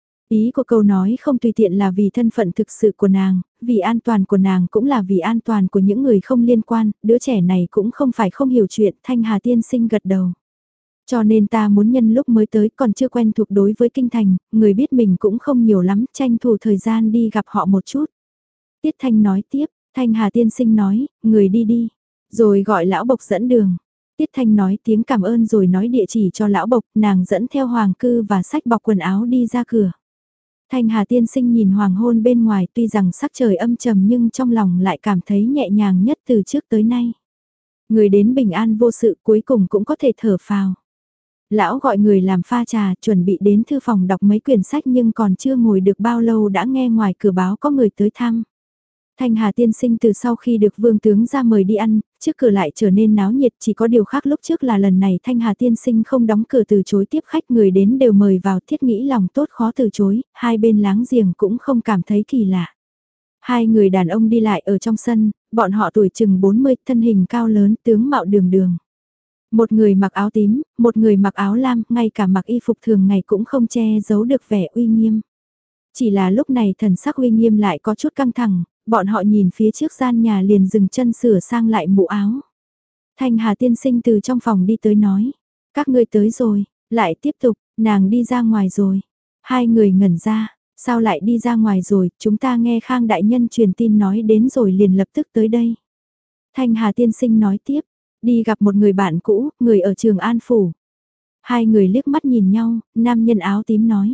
S1: Ý của câu nói không tùy tiện là vì thân phận thực sự của nàng, vì an toàn của nàng cũng là vì an toàn của những người không liên quan, đứa trẻ này cũng không phải không hiểu chuyện, Thanh Hà tiên sinh gật đầu. Cho nên ta muốn nhân lúc mới tới còn chưa quen thuộc đối với kinh thành, người biết mình cũng không nhiều lắm, tranh thủ thời gian đi gặp họ một chút. Tiết Thanh nói tiếp, Thanh Hà tiên sinh nói, người đi đi, rồi gọi lão Bộc dẫn đường. Tiết Thanh nói tiếng cảm ơn rồi nói địa chỉ cho lão Bộc, nàng dẫn theo hoàng cư và sách bọc quần áo đi ra cửa. Thanh Hà tiên sinh nhìn hoàng hôn bên ngoài tuy rằng sắc trời âm trầm nhưng trong lòng lại cảm thấy nhẹ nhàng nhất từ trước tới nay. Người đến bình an vô sự cuối cùng cũng có thể thở phào. Lão gọi người làm pha trà, chuẩn bị đến thư phòng đọc mấy quyển sách nhưng còn chưa ngồi được bao lâu đã nghe ngoài cửa báo có người tới thăm. Thanh Hà tiên sinh từ sau khi được vương tướng ra mời đi ăn, trước cửa lại trở nên náo nhiệt, chỉ có điều khác lúc trước là lần này Thanh Hà tiên sinh không đóng cửa từ chối tiếp khách, người đến đều mời vào, thiết nghĩ lòng tốt khó từ chối, hai bên láng giềng cũng không cảm thấy kỳ lạ. Hai người đàn ông đi lại ở trong sân, bọn họ tuổi chừng bốn mươi, thân hình cao lớn, tướng mạo đường đường. Một người mặc áo tím, một người mặc áo lam, ngay cả mặc y phục thường ngày cũng không che giấu được vẻ uy nghiêm. Chỉ là lúc này thần sắc uy nghiêm lại có chút căng thẳng, bọn họ nhìn phía trước gian nhà liền dừng chân sửa sang lại mũ áo. Thanh Hà tiên sinh từ trong phòng đi tới nói, các ngươi tới rồi, lại tiếp tục, nàng đi ra ngoài rồi. Hai người ngẩn ra, sao lại đi ra ngoài rồi, chúng ta nghe Khang đại nhân truyền tin nói đến rồi liền lập tức tới đây. Thanh Hà tiên sinh nói tiếp, đi gặp một người bạn cũ, người ở Trường An Phủ. Hai người liếc mắt nhìn nhau, nam nhân áo tím nói.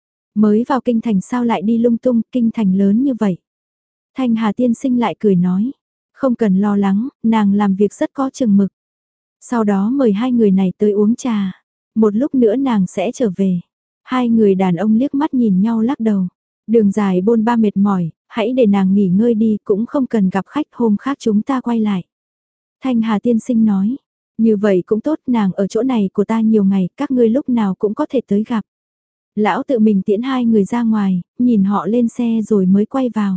S1: Mới vào kinh thành sao lại đi lung tung, kinh thành lớn như vậy. Thanh Hà tiên sinh lại cười nói, không cần lo lắng, nàng làm việc rất có chừng mực. Sau đó mời hai người này tới uống trà, một lúc nữa nàng sẽ trở về. Hai người đàn ông liếc mắt nhìn nhau lắc đầu, đường dài bôn ba mệt mỏi, hãy để nàng nghỉ ngơi đi, cũng không cần gặp khách, hôm khác chúng ta quay lại. Thanh Hà tiên sinh nói, như vậy cũng tốt, nàng ở chỗ này của ta nhiều ngày, các ngươi lúc nào cũng có thể tới gặp. Lão tự mình tiễn hai người ra ngoài, nhìn họ lên xe rồi mới quay vào.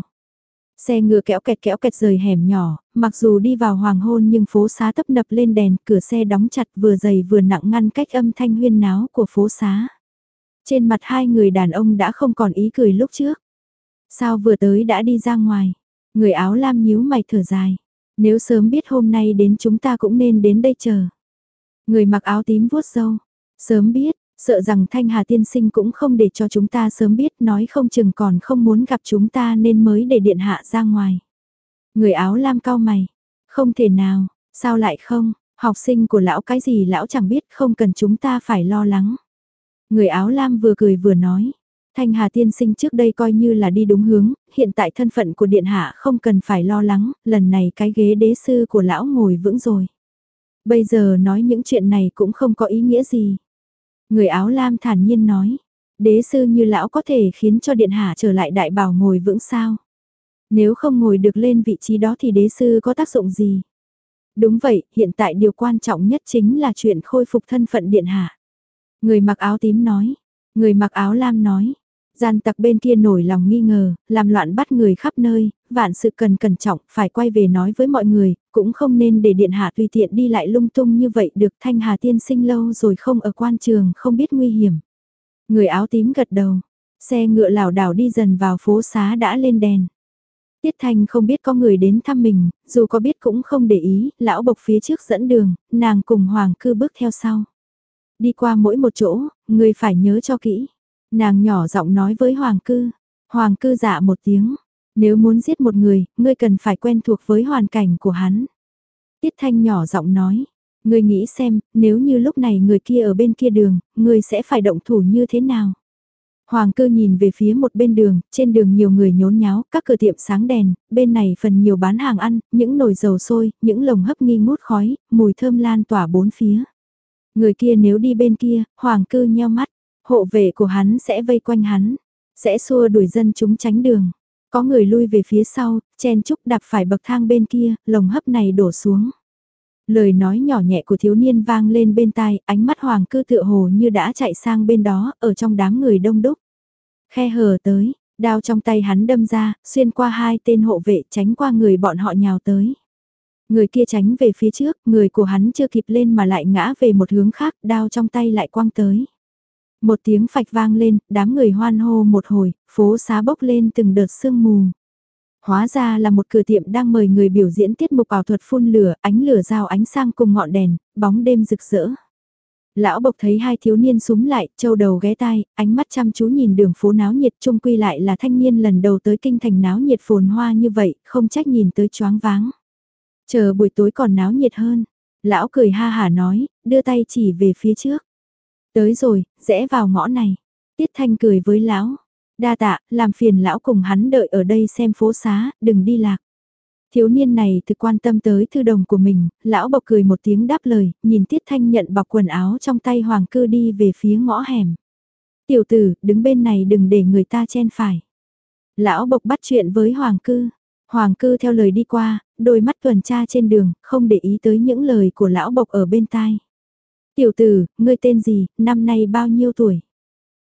S1: Xe ngựa kéo kẹt kéo kẹt rời hẻm nhỏ, mặc dù đi vào hoàng hôn nhưng phố xá tấp nập lên đèn, cửa xe đóng chặt vừa dày vừa nặng ngăn cách âm thanh huyên náo của phố xá. Trên mặt hai người đàn ông đã không còn ý cười lúc trước. Sao vừa tới đã đi ra ngoài? Người áo lam nhíu mày thở dài. Nếu sớm biết hôm nay đến chúng ta cũng nên đến đây chờ. Người mặc áo tím vuốt râu. Sớm biết, sợ rằng Thanh Hà tiên sinh cũng không để cho chúng ta sớm biết, nói không chừng còn không muốn gặp chúng ta nên mới để điện hạ ra ngoài. Người áo lam cau mày. Không thể nào, sao lại không, học sinh của lão cái gì lão chẳng biết, không cần chúng ta phải lo lắng. Người áo lam vừa cười vừa nói. Thanh Hà tiên sinh trước đây coi như là đi đúng hướng, hiện tại thân phận của điện hạ không cần phải lo lắng, lần này cái ghế đế sư của lão ngồi vững rồi. Bây giờ nói những chuyện này cũng không có ý nghĩa gì. Người áo lam thản nhiên nói, đế sư như lão có thể khiến cho điện hạ trở lại đại bảo ngồi vững sao? Nếu không ngồi được lên vị trí đó thì đế sư có tác dụng gì? Đúng vậy, hiện tại điều quan trọng nhất chính là chuyện khôi phục thân phận điện hạ. Người mặc áo tím nói, người mặc áo lam nói, gian tặc bên kia nổi lòng nghi ngờ, làm loạn bắt người khắp nơi, vạn sự cần cẩn trọng, phải quay về nói với mọi người, cũng không nên để điện hạ tùy tiện đi lại lung tung như vậy được. Thanh Hà tiên sinh lâu rồi không ở quan trường, không biết nguy hiểm. Người áo tím gật đầu, xe ngựa lảo đảo đi dần vào phố xá đã lên đèn. Tiết Thanh không biết có người đến thăm mình, dù có biết cũng không để ý, lão bộc phía trước dẫn đường, nàng cùng Hoàng Cư bước theo sau. Đi qua mỗi một chỗ, người phải nhớ cho kỹ. Nàng nhỏ giọng nói với Hoàng Cư. Hoàng Cư dạ một tiếng. Nếu muốn giết một người, ngươi cần phải quen thuộc với hoàn cảnh của hắn. Tiết Thanh nhỏ giọng nói. Ngươi nghĩ xem, nếu như lúc này người kia ở bên kia đường, ngươi sẽ phải động thủ như thế nào? Hoàng Cư nhìn về phía một bên đường, trên đường nhiều người nhốn nháo, các cửa tiệm sáng đèn, bên này phần nhiều bán hàng ăn, những nồi dầu sôi, những lồng hấp nghi ngút khói, mùi thơm lan tỏa bốn phía. Người kia nếu đi bên kia, Hoàng Cư nheo mắt, hộ vệ của hắn sẽ vây quanh hắn, sẽ xua đuổi dân chúng tránh đường. Có người lui về phía sau, chen chúc đạp phải bậc thang bên kia, lồng hấp này đổ xuống. Lời nói nhỏ nhẹ của thiếu niên vang lên bên tai, ánh mắt Hoàng Cư tựa hồ như đã chạy sang bên đó, ở trong đám người đông đúc. Khe hở tới, đao trong tay hắn đâm ra, xuyên qua hai tên hộ vệ tránh qua người bọn họ nhào tới. Người kia tránh về phía trước, người của hắn chưa kịp lên mà lại ngã về một hướng khác, đao trong tay lại quăng tới. Một tiếng phạch vang lên, đám người hoan hô một hồi, phố xá bốc lên từng đợt sương mù. Hóa ra là một cửa tiệm đang mời người biểu diễn tiết mục ảo thuật phun lửa, ánh lửa giao ánh sang cùng ngọn đèn, bóng đêm rực rỡ. Lão bộc thấy hai thiếu niên súm lại, châu đầu ghé tai, ánh mắt chăm chú nhìn đường phố náo nhiệt, chung quy lại là thanh niên lần đầu tới kinh thành náo nhiệt phồn hoa như vậy, không trách nhìn tới choáng váng. Chờ buổi tối còn náo nhiệt hơn. Lão cười ha hả nói, đưa tay chỉ về phía trước. Tới rồi, rẽ vào ngõ này. Tiết Thanh cười với lão. Đa tạ, làm phiền lão cùng hắn đợi ở đây xem phố xá, đừng đi lạc. Thiếu niên này thực quan tâm tới thư đồng của mình, lão bộc cười một tiếng đáp lời, nhìn Tiết Thanh nhận bọc quần áo trong tay Hoàng Cư đi về phía ngõ hẻm. Tiểu tử, đứng bên này đừng để người ta chen phải. Lão bộc bắt chuyện với Hoàng Cư. Hoàng Cư theo lời đi qua, đôi mắt tuần tra trên đường, không để ý tới những lời của lão bộc ở bên tai. Tiểu tử, ngươi tên gì, năm nay bao nhiêu tuổi?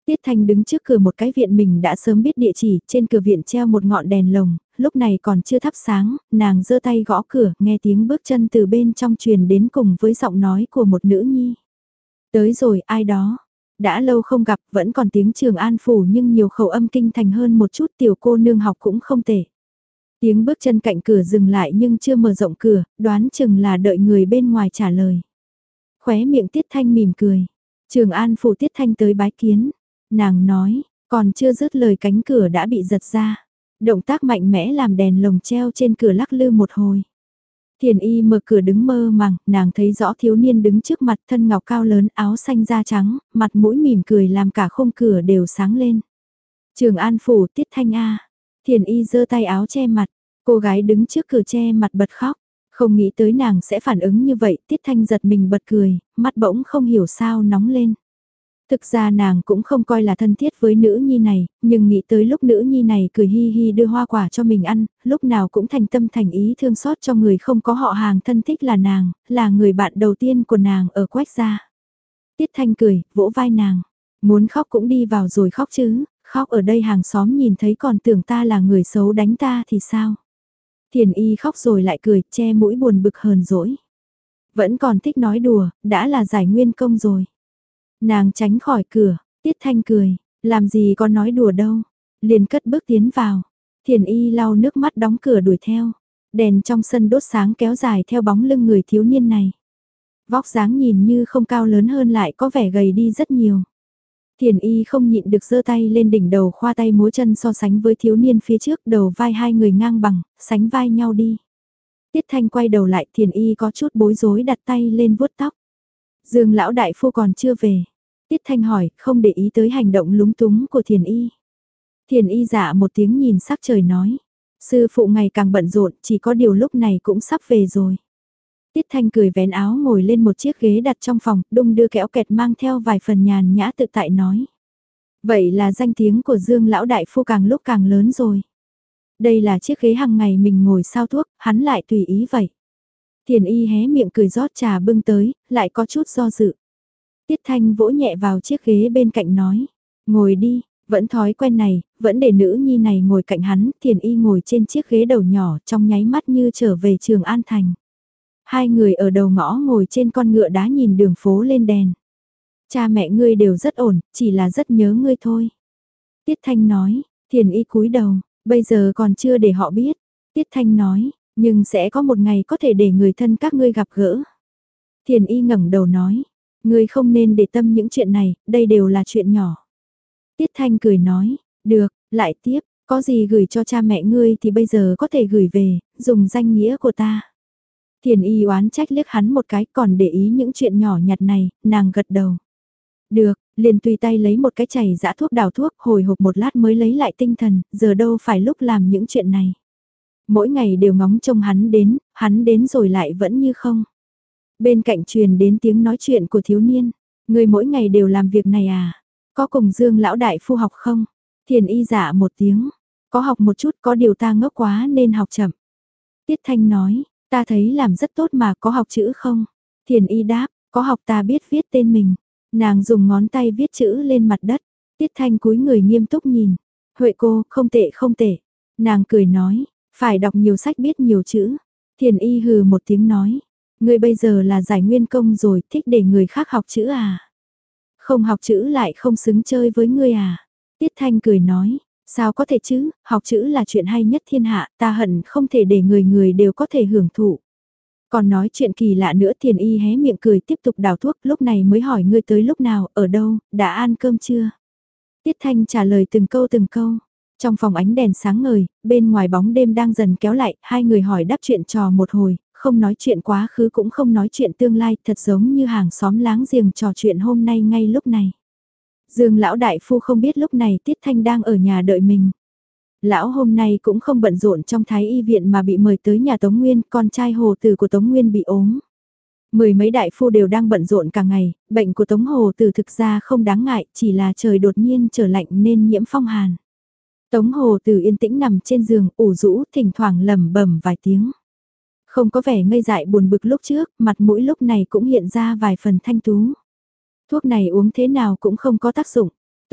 S1: Tiết Thanh đứng trước cửa một cái viện mình đã sớm biết địa chỉ, trên cửa viện treo một ngọn đèn lồng, lúc này còn chưa thắp sáng, nàng giơ tay gõ cửa, nghe tiếng bước chân từ bên trong truyền đến cùng với giọng nói của một nữ nhi. Tới rồi, ai đó? Đã lâu không gặp, vẫn còn tiếng Trường An phủ nhưng nhiều khẩu âm kinh thành hơn một chút, tiểu cô nương học cũng không tệ. Tiếng bước chân cạnh cửa dừng lại nhưng chưa mở rộng cửa, đoán chừng là đợi người bên ngoài trả lời. Khóe miệng Tiết Thanh mỉm cười. Trường An phủ Tiết Thanh tới bái kiến. Nàng nói, còn chưa dứt lời cánh cửa đã bị giật ra. Động tác mạnh mẽ làm đèn lồng treo trên cửa lắc lư một hồi. Thiền y mở cửa đứng mơ màng, nàng thấy rõ thiếu niên đứng trước mặt, thân ngọc cao lớn, áo xanh da trắng, mặt mũi mỉm cười làm cả khung cửa đều sáng lên. Trường An phủ Tiết Thanh A. Thiền y giơ tay áo che mặt, cô gái đứng trước cửa che mặt bật khóc. Không nghĩ tới nàng sẽ phản ứng như vậy, Tiết Thanh giật mình bật cười, mắt bỗng không hiểu sao nóng lên. Thực ra nàng cũng không coi là thân thiết với nữ nhi này, nhưng nghĩ tới lúc nữ nhi này cười hi hi đưa hoa quả cho mình ăn, lúc nào cũng thành tâm thành ý thương xót cho người không có họ hàng thân thích là nàng, là người bạn đầu tiên của nàng ở Quách gia. Tiết Thanh cười, vỗ vai nàng, muốn khóc cũng đi vào rồi khóc chứ, khóc ở đây hàng xóm nhìn thấy còn tưởng ta là người xấu đánh ta thì sao? Thiền y khóc rồi lại cười, che mũi buồn bực hờn dỗi. Vẫn còn thích nói đùa, đã là giải nguyên công rồi. Nàng tránh khỏi cửa, Tiết Thanh cười, làm gì có nói đùa đâu, liền cất bước tiến vào. Thiền y lau nước mắt đóng cửa đuổi theo, đèn trong sân đốt sáng kéo dài theo bóng lưng người thiếu niên này. Vóc dáng nhìn như không cao lớn hơn lại có vẻ gầy đi rất nhiều. Thiền y không nhịn được giơ tay lên đỉnh đầu khoa tay múa chân so sánh với thiếu niên phía trước, đầu vai hai người ngang bằng, sánh vai nhau đi. Tiết Thanh quay đầu lại, Thiền y có chút bối rối đặt tay lên vuốt tóc. Dương lão đại phu còn chưa về. Tiết Thanh hỏi, không để ý tới hành động lúng túng của Thiền y. Thiền y dạ một tiếng nhìn sắc trời nói. Sư phụ ngày càng bận rộn, chỉ có điều lúc này cũng sắp về rồi. Tiết Thanh cười vén áo ngồi lên một chiếc ghế đặt trong phòng, đung đưa kéo kẹt mang theo vài phần nhàn nhã tự tại nói. Vậy là danh tiếng của Dương lão đại phu càng lúc càng lớn rồi. Đây là chiếc ghế hàng ngày mình ngồi sao thuốc, hắn lại tùy ý vậy. Thiền y hé miệng cười rót trà bưng tới, lại có chút do dự. Tiết Thanh vỗ nhẹ vào chiếc ghế bên cạnh nói, ngồi đi, vẫn thói quen này, vẫn để nữ nhi này ngồi cạnh hắn, Thiền y ngồi trên chiếc ghế đầu nhỏ trong nháy mắt như trở về Trường An Thành. Hai người ở đầu ngõ ngồi trên con ngựa đá nhìn đường phố lên đèn. Cha mẹ ngươi đều rất ổn, chỉ là rất nhớ ngươi thôi. Tiết Thanh nói, Thiền y cúi đầu, bây giờ còn chưa để họ biết. Tiết Thanh nói, nhưng sẽ có một ngày có thể để người thân các ngươi gặp gỡ. Thiền y ngẩng đầu nói, ngươi không nên để tâm những chuyện này, đây đều là chuyện nhỏ. Tiết Thanh cười nói, được, lại tiếp, có gì gửi cho cha mẹ ngươi thì bây giờ có thể gửi về, dùng danh nghĩa của ta. Thiền y oán trách liếc hắn một cái, còn để ý những chuyện nhỏ nhặt này, nàng gật đầu. Được, liền tùy tay lấy một cái chày giã thuốc đào thuốc, hồi hộp một lát mới lấy lại tinh thần, giờ đâu phải lúc làm những chuyện này. Mỗi ngày đều ngóng trông hắn đến, hắn đến rồi lại vẫn như không. Bên cạnh truyền đến tiếng nói chuyện của thiếu niên, người mỗi ngày đều làm việc này à? Có cùng Dương lão đại phu học không? Thiền y dạ một tiếng, có học một chút, có điều ta ngốc quá nên học chậm. Tiết Thanh nói, ta thấy làm rất tốt mà, có học chữ không? Thiền y đáp, có học, ta biết viết tên mình. Nàng dùng ngón tay viết chữ lên mặt đất. Tiết Thanh cúi người nghiêm túc nhìn. Huệ cô, không tệ không tệ. Nàng cười nói, phải đọc nhiều sách biết nhiều chữ. Thiền y hừ một tiếng nói, ngươi bây giờ là giải nguyên công rồi, thích để người khác học chữ à? Không học chữ lại không xứng chơi với ngươi à? Tiết Thanh cười nói, sao có thể chứ, học chữ là chuyện hay nhất thiên hạ, ta hận không thể để người người đều có thể hưởng thụ. Còn nói chuyện kỳ lạ nữa, Thiền y hé miệng cười tiếp tục đào thuốc, lúc này mới hỏi ngươi tới lúc nào, ở đâu, đã ăn cơm chưa? Tiết Thanh trả lời từng câu từng câu. Trong phòng ánh đèn sáng ngời, bên ngoài bóng đêm đang dần kéo lại, hai người hỏi đáp chuyện trò một hồi, không nói chuyện quá khứ cũng không nói chuyện tương lai, thật giống như hàng xóm láng giềng trò chuyện hôm nay ngay lúc này. Dương lão đại phu không biết lúc này Tiết Thanh đang ở nhà đợi mình. Lão hôm nay cũng không bận rộn trong thái y viện mà bị mời tới nhà Tống Nguyên, con trai hồ tử của Tống Nguyên bị ốm. Mười mấy đại phu đều đang bận rộn cả ngày, bệnh của Tống hồ tử thực ra không đáng ngại, chỉ là trời đột nhiên trở lạnh nên nhiễm phong hàn. Tống hồ tử yên tĩnh nằm trên giường, ủ rũ, thỉnh thoảng lẩm bẩm vài tiếng. Không có vẻ ngây dại buồn bực lúc trước, mặt mũi lúc này cũng hiện ra vài phần thanh tú. Thuốc này uống thế nào cũng không có tác dụng.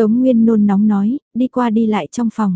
S1: Tống Nguyên nôn nóng nói, đi qua đi lại trong phòng.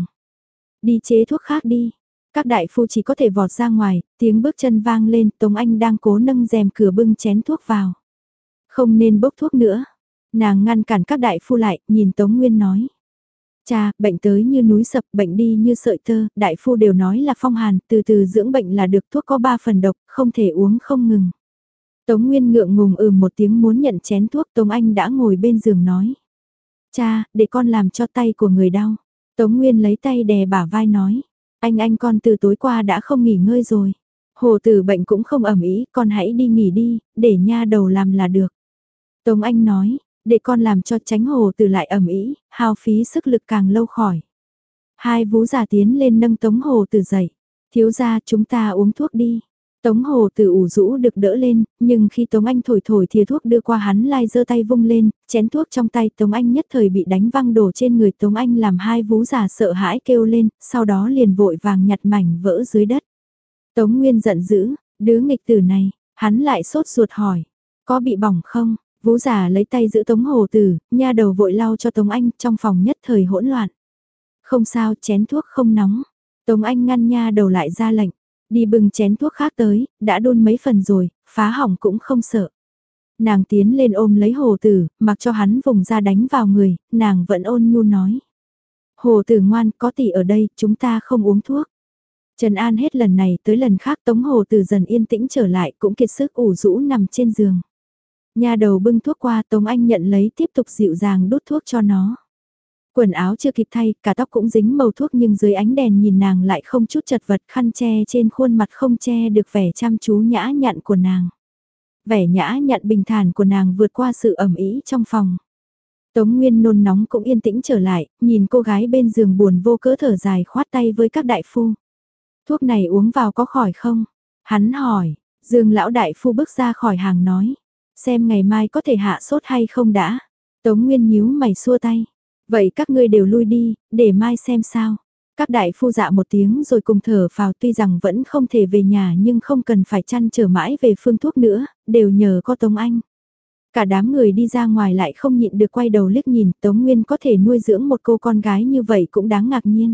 S1: Đi chế thuốc khác đi. Các đại phu chỉ có thể vọt ra ngoài, tiếng bước chân vang lên, Tống Anh đang cố nâng rèm cửa bưng chén thuốc vào. Không nên bốc thuốc nữa. Nàng ngăn cản các đại phu lại, nhìn Tống Nguyên nói. Cha, bệnh tới như núi sập, bệnh đi như sợi tơ, đại phu đều nói là phong hàn, từ từ dưỡng bệnh là được, thuốc có ba phần độc, không thể uống không ngừng. Tống Nguyên ngượng ngùng ừ một tiếng muốn nhận chén thuốc, Tống Anh đã ngồi bên giường nói. Cha, để con làm cho tay của người đau. Tống Nguyên lấy tay đè bả vai nói. Anh anh con từ tối qua đã không nghỉ ngơi rồi. Hồ tử bệnh cũng không ẩm ý, con hãy đi nghỉ đi, để nha đầu làm là được. Tống Anh nói, để con làm cho tránh hồ tử lại ẩm ý, hao phí sức lực càng lâu khỏi. Hai vú già tiến lên nâng Tống Hồ Tử dậy. Thiếu gia chúng ta uống thuốc đi. Tống Hồ Tử ủ rũ được đỡ lên, nhưng khi Tống Anh thổi thổi thìa thuốc đưa qua hắn lai giơ tay vung lên, chén thuốc trong tay Tống Anh nhất thời bị đánh văng đổ trên người Tống Anh làm hai vú già sợ hãi kêu lên, sau đó liền vội vàng nhặt mảnh vỡ dưới đất. Tống Nguyên giận dữ, đứa nghịch tử này, hắn lại sốt ruột hỏi, có bị bỏng không? Vú già lấy tay giữ Tống Hồ Tử, nha đầu vội lau cho Tống Anh trong phòng nhất thời hỗn loạn. Không sao, chén thuốc không nóng. Tống Anh ngăn nha đầu lại ra lệnh. Đi bưng chén thuốc khác tới, đã đun mấy phần rồi, phá hỏng cũng không sợ. Nàng tiến lên ôm lấy Hồ Tử, mặc cho hắn vùng ra đánh vào người, nàng vẫn ôn nhu nói. Hồ Tử ngoan, có tỷ ở đây, chúng ta không uống thuốc. Trần An hết lần này tới lần khác Tống Hồ Tử dần yên tĩnh trở lại, cũng kiệt sức ủ rũ nằm trên giường. Nha đầu bưng thuốc qua, Tống Anh nhận lấy tiếp tục dịu dàng đút thuốc cho nó. Quần áo chưa kịp thay, cả tóc cũng dính màu thuốc nhưng dưới ánh đèn nhìn nàng lại không chút chật vật, khăn che trên khuôn mặt không che được vẻ chăm chú nhã nhặn của nàng. Vẻ nhã nhặn bình thản của nàng vượt qua sự ẩm ý trong phòng. Tống Nguyên nôn nóng cũng yên tĩnh trở lại, nhìn cô gái bên giường buồn vô cớ thở dài khoát tay với các đại phu. Thuốc này uống vào có khỏi không? Hắn hỏi, Dương lão đại phu bước ra khỏi hàng nói. Xem ngày mai có thể hạ sốt hay không đã. Tống Nguyên nhíu mày xua tay. Vậy các ngươi đều lui đi, để mai xem sao. Các đại phu dạ một tiếng rồi cùng thở phào, tuy rằng vẫn không thể về nhà nhưng không cần phải chăn trở mãi về phương thuốc nữa, đều nhờ có Tống Anh. Cả đám người đi ra ngoài lại không nhịn được quay đầu liếc nhìn, Tống Nguyên có thể nuôi dưỡng một cô con gái như vậy cũng đáng ngạc nhiên.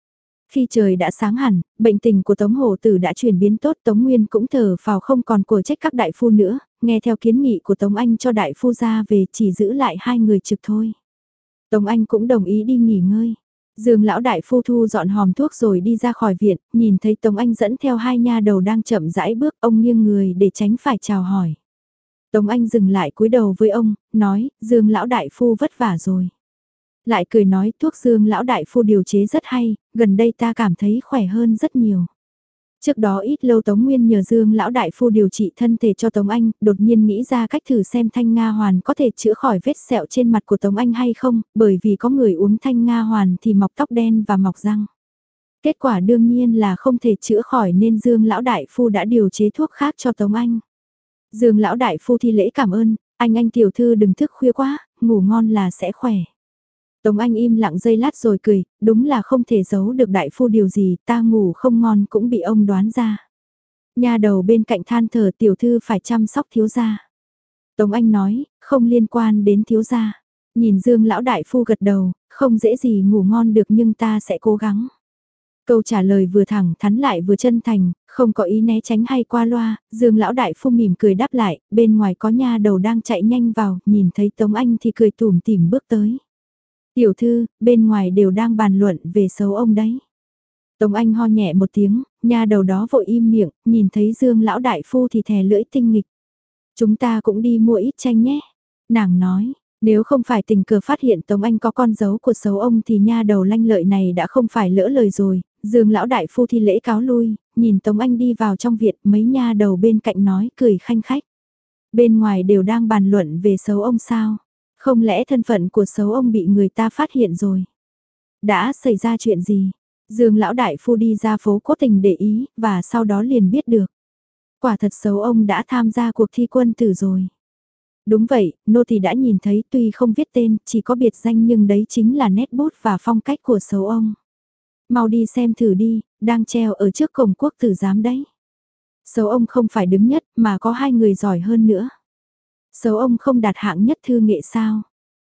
S1: Khi trời đã sáng hẳn, bệnh tình của Tống Hồ Tử đã chuyển biến tốt, Tống Nguyên cũng thở phào không còn của trách các đại phu nữa, nghe theo kiến nghị của Tống Anh cho đại phu ra về chỉ giữ lại hai người trực thôi. Tống Anh cũng đồng ý đi nghỉ ngơi. Dương lão đại phu thu dọn hòm thuốc rồi đi ra khỏi viện, nhìn thấy Tống Anh dẫn theo hai nha đầu đang chậm rãi bước, ông nghiêng người để tránh phải chào hỏi. Tống Anh dừng lại cúi đầu với ông, nói, Dương lão đại phu vất vả rồi. Lại cười nói, thuốc Dương lão đại phu điều chế rất hay, gần đây ta cảm thấy khỏe hơn rất nhiều. Trước đó ít lâu Tống Nguyên nhờ Dương lão đại phu điều trị thân thể cho Tống Anh, đột nhiên nghĩ ra cách thử xem thanh nga hoàn có thể chữa khỏi vết sẹo trên mặt của Tống Anh hay không, bởi vì có người uống thanh nga hoàn thì mọc tóc đen và mọc răng. Kết quả đương nhiên là không thể chữa khỏi nên Dương lão đại phu đã điều chế thuốc khác cho Tống Anh. Dương lão đại phu thi lễ cảm ơn, anh anh tiểu thư đừng thức khuya quá, ngủ ngon là sẽ khỏe. Tống Anh im lặng giây lát rồi cười, đúng là không thể giấu được đại phu điều gì, ta ngủ không ngon cũng bị ông đoán ra. Nha đầu bên cạnh than thở tiểu thư phải chăm sóc thiếu gia. Tống Anh nói, không liên quan đến thiếu gia. Nhìn Dương lão đại phu gật đầu, không dễ gì ngủ ngon được nhưng ta sẽ cố gắng. Câu trả lời vừa thẳng thắn lại vừa chân thành, không có ý né tránh hay qua loa, Dương lão đại phu mỉm cười đáp lại, bên ngoài có nha đầu đang chạy nhanh vào, nhìn thấy Tống Anh thì cười tủm tỉm bước tới. Tiểu thư, bên ngoài đều đang bàn luận về xấu ông đấy. Tống Anh ho nhẹ một tiếng, nha đầu đó vội im miệng, nhìn thấy Dương lão đại phu thì thè lưỡi tinh nghịch. Chúng ta cũng đi mua ít chanh nhé. Nàng nói, nếu không phải tình cờ phát hiện Tống Anh có con dấu của xấu ông thì nha đầu lanh lợi này đã không phải lỡ lời rồi. Dương lão đại phu thi lễ cáo lui, nhìn Tống Anh đi vào trong viện, mấy nha đầu bên cạnh nói cười khanh khách. Bên ngoài đều đang bàn luận về xấu ông sao? Không lẽ thân phận của xấu ông bị người ta phát hiện rồi? Đã xảy ra chuyện gì? Dương lão đại phu đi ra phố cố tình để ý, và sau đó liền biết được. Quả thật xấu ông đã tham gia cuộc thi quân tử rồi. Đúng vậy, nô tỳ đã nhìn thấy tuy không viết tên, chỉ có biệt danh nhưng đấy chính là nét bút và phong cách của xấu ông. Mau đi xem thử đi, đang treo ở trước cổng quốc tử giám đấy. Xấu ông không phải đứng nhất mà có hai người giỏi hơn nữa. Xấu ông không đạt hạng nhất thư nghệ sao?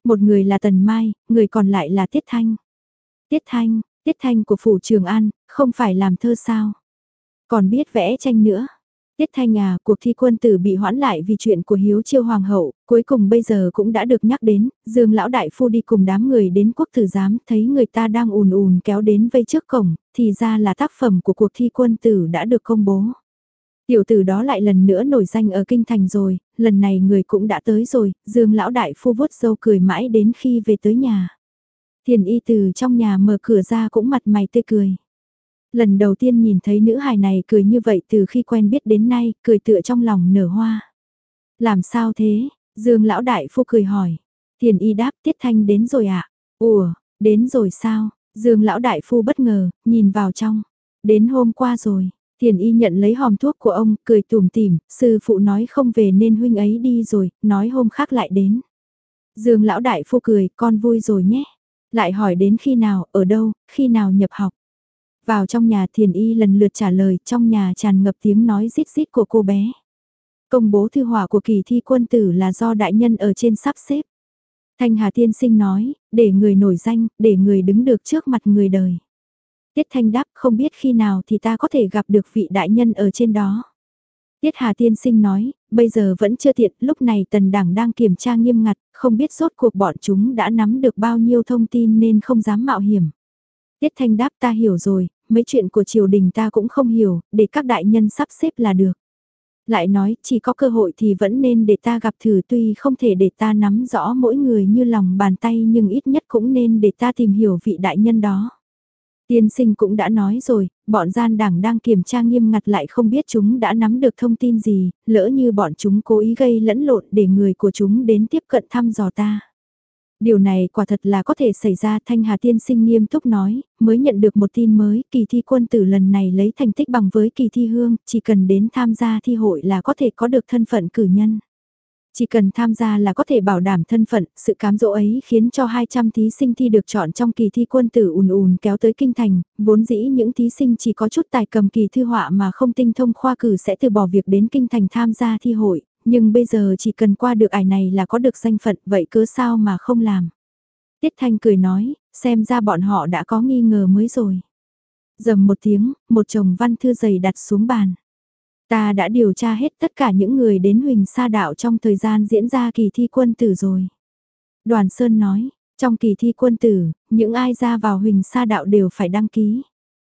S1: Một người là Tần Mai, người còn lại là Tiết Thanh. Tiết Thanh, Tiết Thanh của phủ Trường An, không phải làm thơ sao? Còn biết vẽ tranh nữa. Tiết Thanh à, cuộc thi quân tử bị hoãn lại vì chuyện của Hiếu Chiêu Hoàng hậu, cuối cùng bây giờ cũng đã được nhắc đến, Dương lão đại phu đi cùng đám người đến quốc tử giám, thấy người ta đang ùn ùn kéo đến vây trước cổng, thì ra là tác phẩm của cuộc thi quân tử đã được công bố. Tiểu tử đó lại lần nữa nổi danh ở kinh thành rồi, lần này người cũng đã tới rồi, Dương lão đại phu vuốt râu cười mãi đến khi về tới nhà. Thiền y từ trong nhà mở cửa ra cũng mặt mày tươi cười. Lần đầu tiên nhìn thấy nữ hài này cười như vậy từ khi quen biết đến nay, cười tựa trong lòng nở hoa. Làm sao thế? Dương lão đại phu cười hỏi. Thiền y đáp Tiết Thanh đến rồi ạ. À? Ủa, đến rồi sao? Dương lão đại phu bất ngờ, nhìn vào trong. Đến hôm qua rồi. Thiền y nhận lấy hòm thuốc của ông, cười tủm tỉm, sư phụ nói không về nên huynh ấy đi rồi, nói hôm khác lại đến. Dương lão đại phu cười, con vui rồi nhé. Lại hỏi đến khi nào, ở đâu, khi nào nhập học. Vào trong nhà Thiền y lần lượt trả lời, trong nhà tràn ngập tiếng nói rít rít của cô bé. Công bố thư họa của kỳ thi quân tử là do đại nhân ở trên sắp xếp. Thanh Hà tiên sinh nói, để người nổi danh, để người đứng được trước mặt người đời. Tiết Thanh đáp, không biết khi nào thì ta có thể gặp được vị đại nhân ở trên đó. Tiết Hà tiên sinh nói, bây giờ vẫn chưa tiện, lúc này tần đảng đang kiểm tra nghiêm ngặt, không biết rốt cuộc bọn chúng đã nắm được bao nhiêu thông tin nên không dám mạo hiểm. Tiết Thanh đáp ta hiểu rồi, mấy chuyện của triều đình ta cũng không hiểu, để các đại nhân sắp xếp là được. Lại nói, chỉ có cơ hội thì vẫn nên để ta gặp thử, tuy không thể để ta nắm rõ mỗi người như lòng bàn tay nhưng ít nhất cũng nên để ta tìm hiểu vị đại nhân đó. Tiên sinh cũng đã nói rồi, bọn gian đảng đang kiểm tra nghiêm ngặt lại không biết chúng đã nắm được thông tin gì, lỡ như bọn chúng cố ý gây lẫn lộn để người của chúng đến tiếp cận thăm dò ta. Điều này quả thật là có thể xảy ra. Thanh Hà tiên sinh nghiêm túc nói, mới nhận được một tin mới, kỳ thi quân tử lần này lấy thành tích bằng với kỳ thi hương, chỉ cần đến tham gia thi hội là có thể có được thân phận cử nhân. Chỉ cần tham gia là có thể bảo đảm thân phận, sự cám dỗ ấy khiến cho hai trăm thí sinh thi được chọn trong kỳ thi quân tử ùn ùn kéo tới kinh thành, vốn dĩ những thí sinh chỉ có chút tài cầm kỳ thư họa mà không tinh thông khoa cử sẽ từ bỏ việc đến kinh thành tham gia thi hội. Nhưng bây giờ chỉ cần qua được ải này là có được danh phận, vậy cớ sao mà không làm. Tiết Thanh cười nói, xem ra bọn họ đã có nghi ngờ mới rồi. Dầm một tiếng, một chồng văn thư dày đặt xuống bàn. Ta đã điều tra hết tất cả những người đến Huỳnh Sa Đạo trong thời gian diễn ra kỳ thi quân tử rồi. Đoàn Sơn nói, trong kỳ thi quân tử, những ai ra vào Huỳnh Sa Đạo đều phải đăng ký.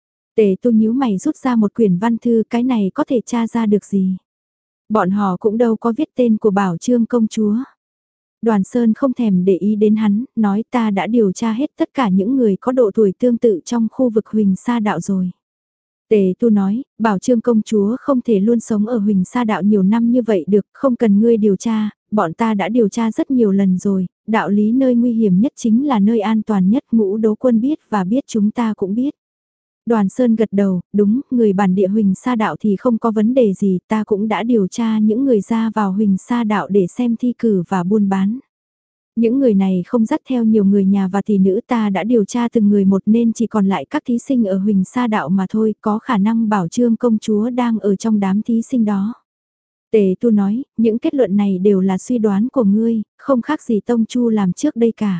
S1: Tề Tu nhíu mày rút ra một quyển văn thư, cái này có thể tra ra được gì? Bọn họ cũng đâu có viết tên của Bảo Trương công chúa. Đoàn Sơn không thèm để ý đến hắn, nói ta đã điều tra hết tất cả những người có độ tuổi tương tự trong khu vực Huỳnh Sa Đạo rồi. Tề Tu nói, Bảo Trương công chúa không thể luôn sống ở Huỳnh Sa Đạo nhiều năm như vậy được, không cần ngươi điều tra, bọn ta đã điều tra rất nhiều lần rồi, đạo lý nơi nguy hiểm nhất chính là nơi an toàn nhất, Ngũ Đỗ Quân biết và biết chúng ta cũng biết. Đoàn Sơn gật đầu, đúng, người bản địa Huỳnh Sa Đạo thì không có vấn đề gì, ta cũng đã điều tra những người ra vào Huỳnh Sa Đạo để xem thi cử và buôn bán. Những người này không dắt theo nhiều người nhà và tỷ nữ, ta đã điều tra từng người một nên chỉ còn lại các thí sinh ở Huỳnh Sa Đạo mà thôi, có khả năng Bảo Trương công chúa đang ở trong đám thí sinh đó. Tề Tu nói, những kết luận này đều là suy đoán của ngươi, không khác gì Tông Chu làm trước đây cả.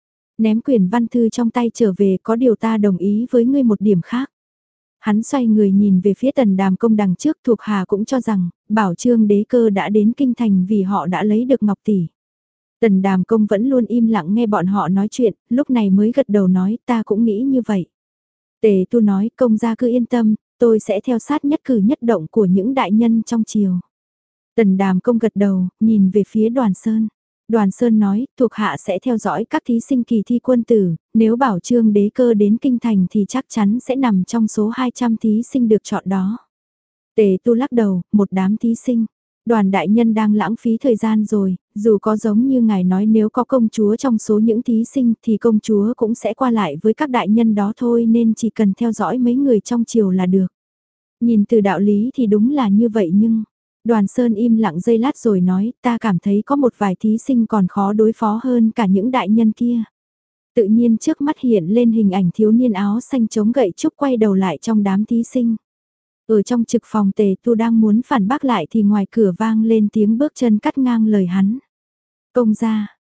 S1: Ném quyển văn thư trong tay trở về, có điều ta đồng ý với ngươi một điểm khác. Hắn xoay người nhìn về phía Tần Đàm Công đằng trước, thuộc hạ cũng cho rằng, Bảo Trương đế cơ đã đến kinh thành vì họ đã lấy được Ngọc Tỷ. Tần Đàm Công vẫn luôn im lặng nghe bọn họ nói chuyện, lúc này mới gật đầu nói ta cũng nghĩ như vậy. Tề Tu nói, công gia cứ yên tâm, tôi sẽ theo sát nhất cử nhất động của những đại nhân trong triều. Tần Đàm Công gật đầu, nhìn về phía Đoàn Sơn. Đoàn Sơn nói, thuộc hạ sẽ theo dõi các thí sinh kỳ thi quân tử, nếu Bảo Trương đế cơ đến kinh thành thì chắc chắn sẽ nằm trong số hai trăm thí sinh được chọn đó. Tề Tu lắc đầu, một đám thí sinh. Đoàn đại nhân đang lãng phí thời gian rồi, dù có giống như ngài nói nếu có công chúa trong số những thí sinh thì công chúa cũng sẽ qua lại với các đại nhân đó thôi, nên chỉ cần theo dõi mấy người trong triều là được. Nhìn từ đạo lý thì đúng là như vậy nhưng... Đoàn Sơn im lặng giây lát rồi nói, ta cảm thấy có một vài thí sinh còn khó đối phó hơn cả những đại nhân kia. Tự nhiên trước mắt hiện lên hình ảnh thiếu niên áo xanh chống gậy trúc quay đầu lại trong đám thí sinh. Ở trong trực phòng Tề Tu đang muốn phản bác lại thì ngoài cửa vang lên tiếng bước chân cắt ngang lời hắn. Công gia,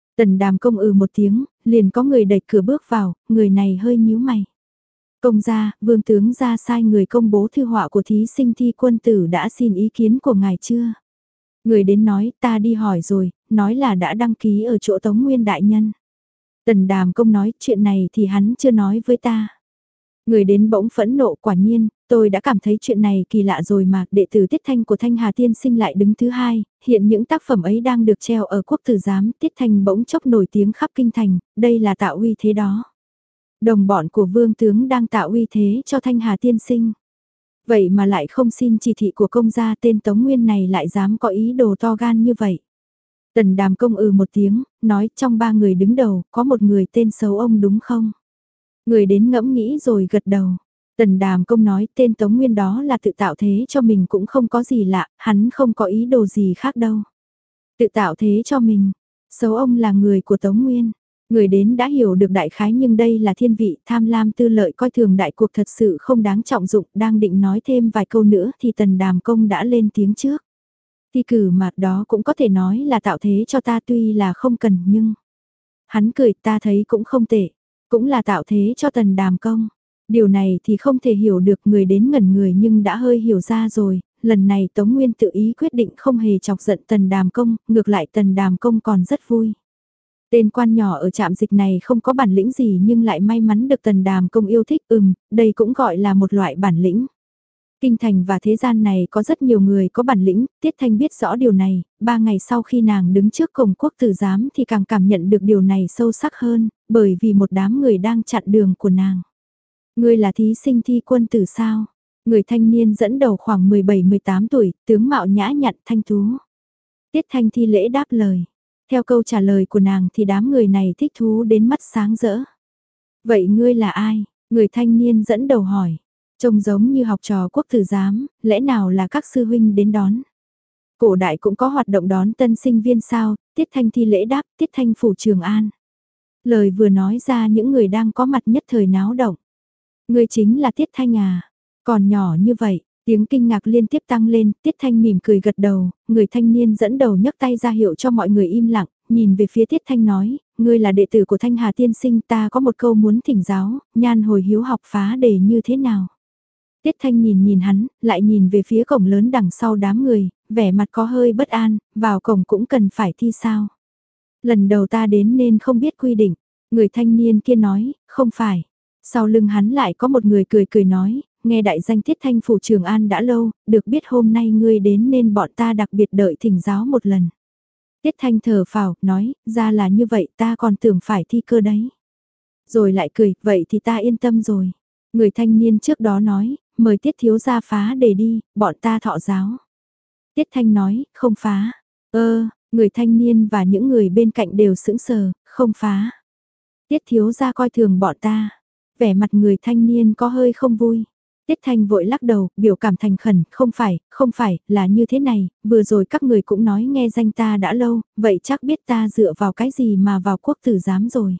S1: Tần Đàm Công ừ một tiếng, liền có người đẩy cửa bước vào, người này hơi nhíu mày. Công gia, vương tướng ra sai người công bố thư họa của thí sinh thi quân tử đã xin ý kiến của ngài chưa? Người đến nói, ta đi hỏi rồi, nói là đã đăng ký ở chỗ Tống Nguyên đại nhân. Tần Đàm Công nói, chuyện này thì hắn chưa nói với ta. Người đến bỗng phẫn nộ, quả nhiên, tôi đã cảm thấy chuyện này kỳ lạ rồi mà, đệ tử Tiết Thanh của Thanh Hà Tiên Sinh lại đứng thứ hai, hiện những tác phẩm ấy đang được treo ở quốc tử giám, Tiết Thanh bỗng chốc nổi tiếng khắp kinh thành, đây là tạo uy thế đó. Đồng bọn của vương tướng đang tạo uy thế cho Thanh Hà Tiên Sinh. Vậy mà lại không xin chỉ thị của công gia, tên Tống Nguyên này lại dám có ý đồ to gan như vậy. Tần Đàm Công ừ một tiếng, nói trong ba người đứng đầu, có một người tên xấu ông đúng không? Người đến ngẫm nghĩ rồi gật đầu. Tần Đàm Công nói tên Tống Nguyên đó là tự tạo thế cho mình cũng không có gì lạ, hắn không có ý đồ gì khác đâu. Tự tạo thế cho mình, xấu ông là người của Tống Nguyên. Người đến đã hiểu được đại khái nhưng đây là thiên vị tham lam tư lợi coi thường đại cuộc thật sự không đáng trọng dụng, đang định nói thêm vài câu nữa thì Tần Đàm Công đã lên tiếng trước. Thi cử mặt đó cũng có thể nói là tạo thế cho ta tuy là không cần nhưng... Hắn cười ta thấy cũng không tệ, cũng là tạo thế cho Tần Đàm Công. Điều này thì không thể hiểu được người đến ngẩn người nhưng đã hơi hiểu ra rồi, lần này Tống Nguyên tự ý quyết định không hề chọc giận Tần Đàm Công, ngược lại Tần Đàm Công còn rất vui. Tên quan nhỏ ở trạm dịch này không có bản lĩnh gì nhưng lại may mắn được Tần Đàm Công yêu thích, ừm, đây cũng gọi là một loại bản lĩnh. Kinh thành và thế gian này có rất nhiều người có bản lĩnh, Tiết Thanh biết rõ điều này, ba ngày sau khi nàng đứng trước cổng quốc tử giám thì càng cảm nhận được điều này sâu sắc hơn, bởi vì một đám người đang chặn đường của nàng. Ngươi là thí sinh thi quân tử sao? Người thanh niên dẫn đầu khoảng mười bảy mười tám tuổi, tướng mạo nhã nhặn thanh tú. Tiết Thanh thi lễ đáp lời. Theo câu trả lời của nàng thì đám người này thích thú đến mắt sáng rỡ. Vậy ngươi là ai? Người thanh niên dẫn đầu hỏi. Trông giống như học trò quốc tử giám, lẽ nào là các sư huynh đến đón? Cổ đại cũng có hoạt động đón tân sinh viên sao? Tiết Thanh thi lễ đáp, Tiết Thanh phủ Trường An. Lời vừa nói ra những người đang có mặt nhất thời náo động. Ngươi chính là Tiết Thanh à? Còn nhỏ như vậy, tiếng kinh ngạc liên tiếp tăng lên, Tiết Thanh mỉm cười gật đầu, người thanh niên dẫn đầu nhấc tay ra hiệu cho mọi người im lặng, nhìn về phía Tiết Thanh nói, ngươi là đệ tử của Thanh Hà Tiên Sinh, ta có một câu muốn thỉnh giáo, nhan hồi hiếu học phá đề như thế nào? Tiết Thanh nhìn nhìn hắn, lại nhìn về phía cổng lớn đằng sau đám người, vẻ mặt có hơi bất an, vào cổng cũng cần phải thi sao? Lần đầu ta đến nên không biết quy định, người thanh niên kia nói, không phải. Sau lưng hắn lại có một người cười cười nói, nghe đại danh Tiết Thanh phủ Trường An đã lâu, được biết hôm nay ngươi đến nên bọn ta đặc biệt đợi thỉnh giáo một lần. Tiết Thanh thở phào, nói, ra là như vậy ta còn tưởng phải thi cơ đấy. Rồi lại cười, vậy thì ta yên tâm rồi. Người thanh niên trước đó nói, mời Tiết thiếu gia phá đề đi, bọn ta thọ giáo. Tiết Thanh nói, không phá. Ơ, người thanh niên và những người bên cạnh đều sững sờ, không phá. Tiết thiếu gia coi thường bọn ta. Vẻ mặt người thanh niên có hơi không vui. Tiết Thanh vội lắc đầu, biểu cảm thành khẩn, không phải, không phải, là như thế này, vừa rồi các người cũng nói nghe danh ta đã lâu, vậy chắc biết ta dựa vào cái gì mà vào quốc tử giám rồi.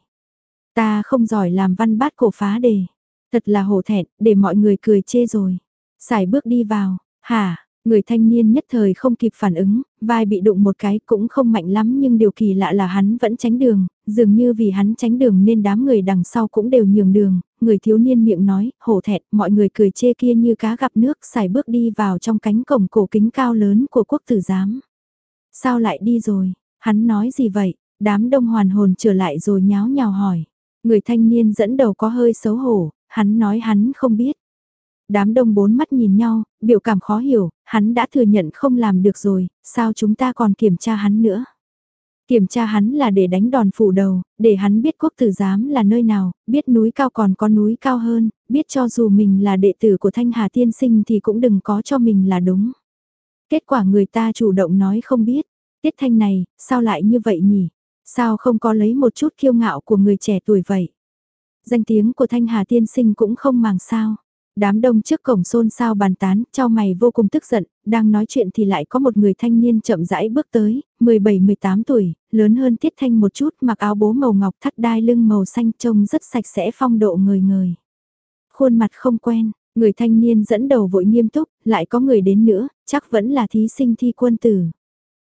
S1: Ta không giỏi làm văn bát cổ phá đề, thật là hổ thẹn, để mọi người cười chê rồi. Xài bước đi vào, hả, người thanh niên nhất thời không kịp phản ứng, vai bị đụng một cái cũng không mạnh lắm nhưng điều kỳ lạ là hắn vẫn tránh đường, dường như vì hắn tránh đường nên đám người đằng sau cũng đều nhường đường, người thiếu niên miệng nói, hổ thẹn, mọi người cười chê kia như cá gặp nước, xài bước đi vào trong cánh cổng cổ kính cao lớn của quốc tử giám. Sao lại đi rồi, hắn nói gì vậy, đám đông hoàn hồn trở lại rồi nháo nhào hỏi, người thanh niên dẫn đầu có hơi xấu hổ, hắn nói hắn không biết. Đám đông bốn mắt nhìn nhau, biểu cảm khó hiểu, hắn đã thừa nhận không làm được rồi, sao chúng ta còn kiểm tra hắn nữa? Kiểm tra hắn là để đánh đòn phủ đầu, để hắn biết quốc tử giám là nơi nào, biết núi cao còn có núi cao hơn, biết cho dù mình là đệ tử của Thanh Hà Tiên Sinh thì cũng đừng có cho mình là đúng. Kết quả người ta chủ động nói không biết, Tiết Thanh này, sao lại như vậy nhỉ? Sao không có lấy một chút kiêu ngạo của người trẻ tuổi vậy? Danh tiếng của Thanh Hà Tiên Sinh cũng không màng sao. Đám đông trước cổng xôn xao bàn tán, cho mày vô cùng tức giận, đang nói chuyện thì lại có một người thanh niên chậm rãi bước tới, mười bảy mười tám tuổi, lớn hơn Tiết Thanh một chút, mặc áo bố màu ngọc thắt đai lưng màu xanh trông rất sạch sẽ phong độ người người. Khuôn mặt không quen, người thanh niên dẫn đầu vội nghiêm túc, lại có người đến nữa, chắc vẫn là thí sinh thi quân tử.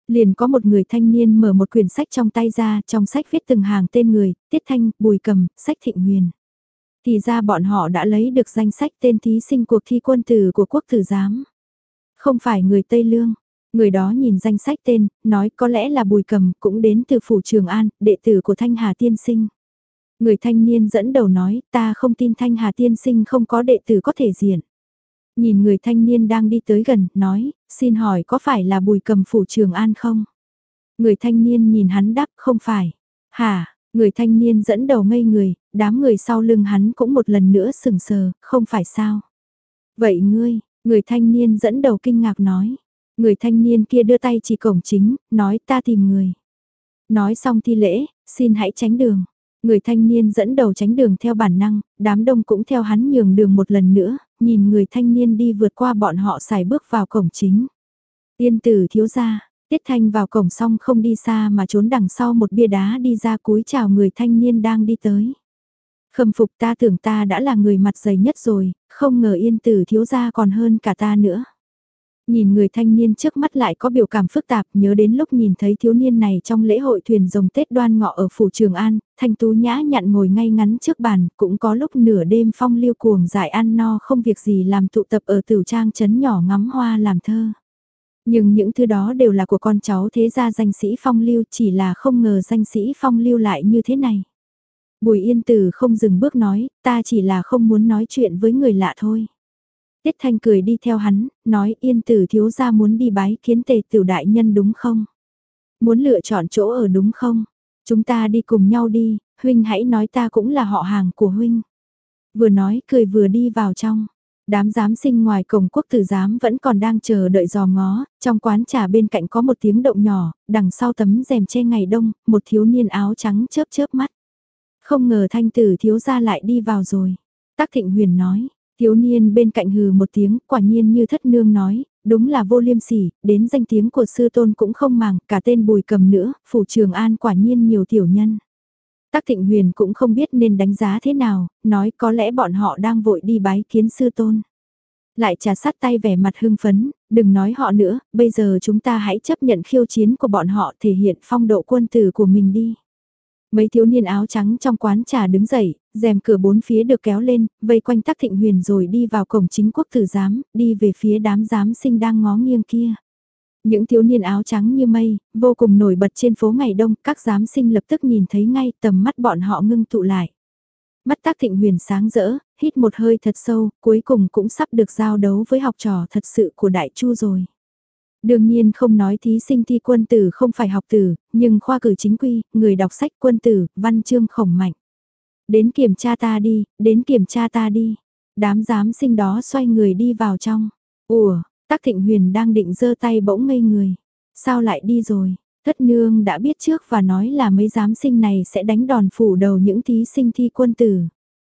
S1: Liền có một người thanh niên mở một quyển sách trong tay ra, trong sách viết từng hàng tên người, Tiết Thanh, Bùi Cầm, Sách Thịnh Huyền. Thì ra bọn họ đã lấy được danh sách tên thí sinh cuộc thi quân tử của quốc tử giám. Không phải người Tây Lương. Người đó nhìn danh sách tên, nói có lẽ là Bùi Cầm, cũng đến từ phủ Trường An, đệ tử của Thanh Hà Tiên Sinh. Người thanh niên dẫn đầu nói, ta không tin Thanh Hà Tiên Sinh không có đệ tử có thể diện. Nhìn người thanh niên đang đi tới gần, nói, xin hỏi có phải là Bùi Cầm phủ Trường An không? Người thanh niên nhìn hắn đáp, không phải. Hả, người thanh niên dẫn đầu ngây người, đám người sau lưng hắn cũng một lần nữa sừng sờ, không phải sao? Vậy ngươi, người thanh niên dẫn đầu kinh ngạc nói. Người thanh niên kia đưa tay chỉ cổng chính, nói ta tìm người. Nói xong thi lễ, xin hãy tránh đường. Người thanh niên dẫn đầu tránh đường theo bản năng, đám đông cũng theo hắn nhường đường một lần nữa, nhìn người thanh niên đi vượt qua bọn họ xài bước vào cổng chính. Yên tử thiếu gia, Tiết Thanh vào cổng xong không đi xa mà trốn đằng sau một bia đá đi ra cúi chào người thanh niên đang đi tới. Khâm phục, ta tưởng ta đã là người mặt dày nhất rồi, không ngờ yên tử thiếu gia còn hơn cả ta nữa. Nhìn người thanh niên trước mắt lại có biểu cảm phức tạp, nhớ đến lúc nhìn thấy thiếu niên này trong lễ hội thuyền rồng Tết Đoan Ngọ ở phủ Trường An, Thanh Tú nhã nhặn ngồi ngay ngắn trước bàn, cũng có lúc nửa đêm phong lưu cuồng dại ăn no không việc gì làm tụ tập ở Tửu Trang trấn nhỏ ngắm hoa làm thơ. Nhưng những thứ đó đều là của con cháu thế gia danh sĩ phong lưu, chỉ là không ngờ danh sĩ phong lưu lại như thế này. Bùi Yên Tử không dừng bước nói, ta chỉ là không muốn nói chuyện với người lạ thôi. Tiết Thanh cười đi theo hắn, nói Yên Tử thiếu gia muốn đi bái kiến Tề Tửu đại nhân đúng không? Muốn lựa chọn chỗ ở đúng không? Chúng ta đi cùng nhau đi, huynh hãy nói ta cũng là họ hàng của huynh. Vừa nói cười vừa đi vào trong. Đám giám sinh ngoài cổng quốc tử giám vẫn còn đang chờ đợi dò ngó, trong quán trà bên cạnh có một tiếng động nhỏ, đằng sau tấm rèm che ngày đông, một thiếu niên áo trắng chớp chớp mắt. Không ngờ Thanh tử thiếu gia lại đi vào rồi. Tắc Thịnh Huyền nói. Thiếu niên bên cạnh hừ một tiếng, quả nhiên như thất nương nói, đúng là vô liêm sỉ, đến danh tiếng của sư tôn cũng không màng, cả tên Bùi Cầm nữa, phủ Trường An quả nhiên nhiều tiểu nhân. Tắc Thịnh Huyền cũng không biết nên đánh giá thế nào, nói có lẽ bọn họ đang vội đi bái kiến sư tôn. Lại trà sát tay vẻ mặt hưng phấn, đừng nói họ nữa, bây giờ chúng ta hãy chấp nhận khiêu chiến của bọn họ thể hiện phong độ quân tử của mình đi. Mấy thiếu niên áo trắng trong quán trà đứng dậy, rèm cửa bốn phía được kéo lên, vây quanh Tắc Thịnh Huyền rồi đi vào cổng chính quốc tử giám, đi về phía đám giám sinh đang ngó nghiêng kia. Những thiếu niên áo trắng như mây, vô cùng nổi bật trên phố ngày đông, các giám sinh lập tức nhìn thấy ngay tầm mắt bọn họ ngưng tụ lại. Mắt Tắc Thịnh Huyền sáng rỡ, hít một hơi thật sâu, cuối cùng cũng sắp được giao đấu với học trò thật sự của Đại Chu rồi. Đương nhiên không nói thí sinh thi quân tử không phải học tử, nhưng khoa cử chính quy, người đọc sách quân tử, văn chương khổng mạnh. Đến kiểm tra ta đi, đến kiểm tra ta đi. Đám giám sinh đó xoay người đi vào trong. Ủa, Tắc Thịnh Huyền đang định giơ tay bỗng ngây người. Sao lại đi rồi? Thất nương đã biết trước và nói là mấy giám sinh này sẽ đánh đòn phủ đầu những thí sinh thi quân tử.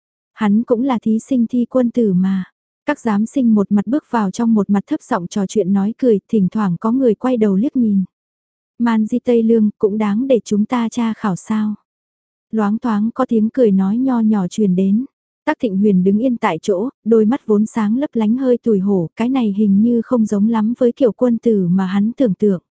S1: Hắn cũng là thí sinh thi quân tử mà. Các giám sinh một mặt bước vào trong một mặt thấp giọng trò chuyện nói cười, thỉnh thoảng có người quay đầu liếc nhìn. Man Di Tây Lương cũng đáng để chúng ta tra khảo sao. Loáng thoáng có tiếng cười nói nho nhỏ truyền đến. Tắc Thịnh Huyền đứng yên tại chỗ, đôi mắt vốn sáng lấp lánh hơi tủi hổ, cái này hình như không giống lắm với kiểu quân tử mà hắn tưởng tượng.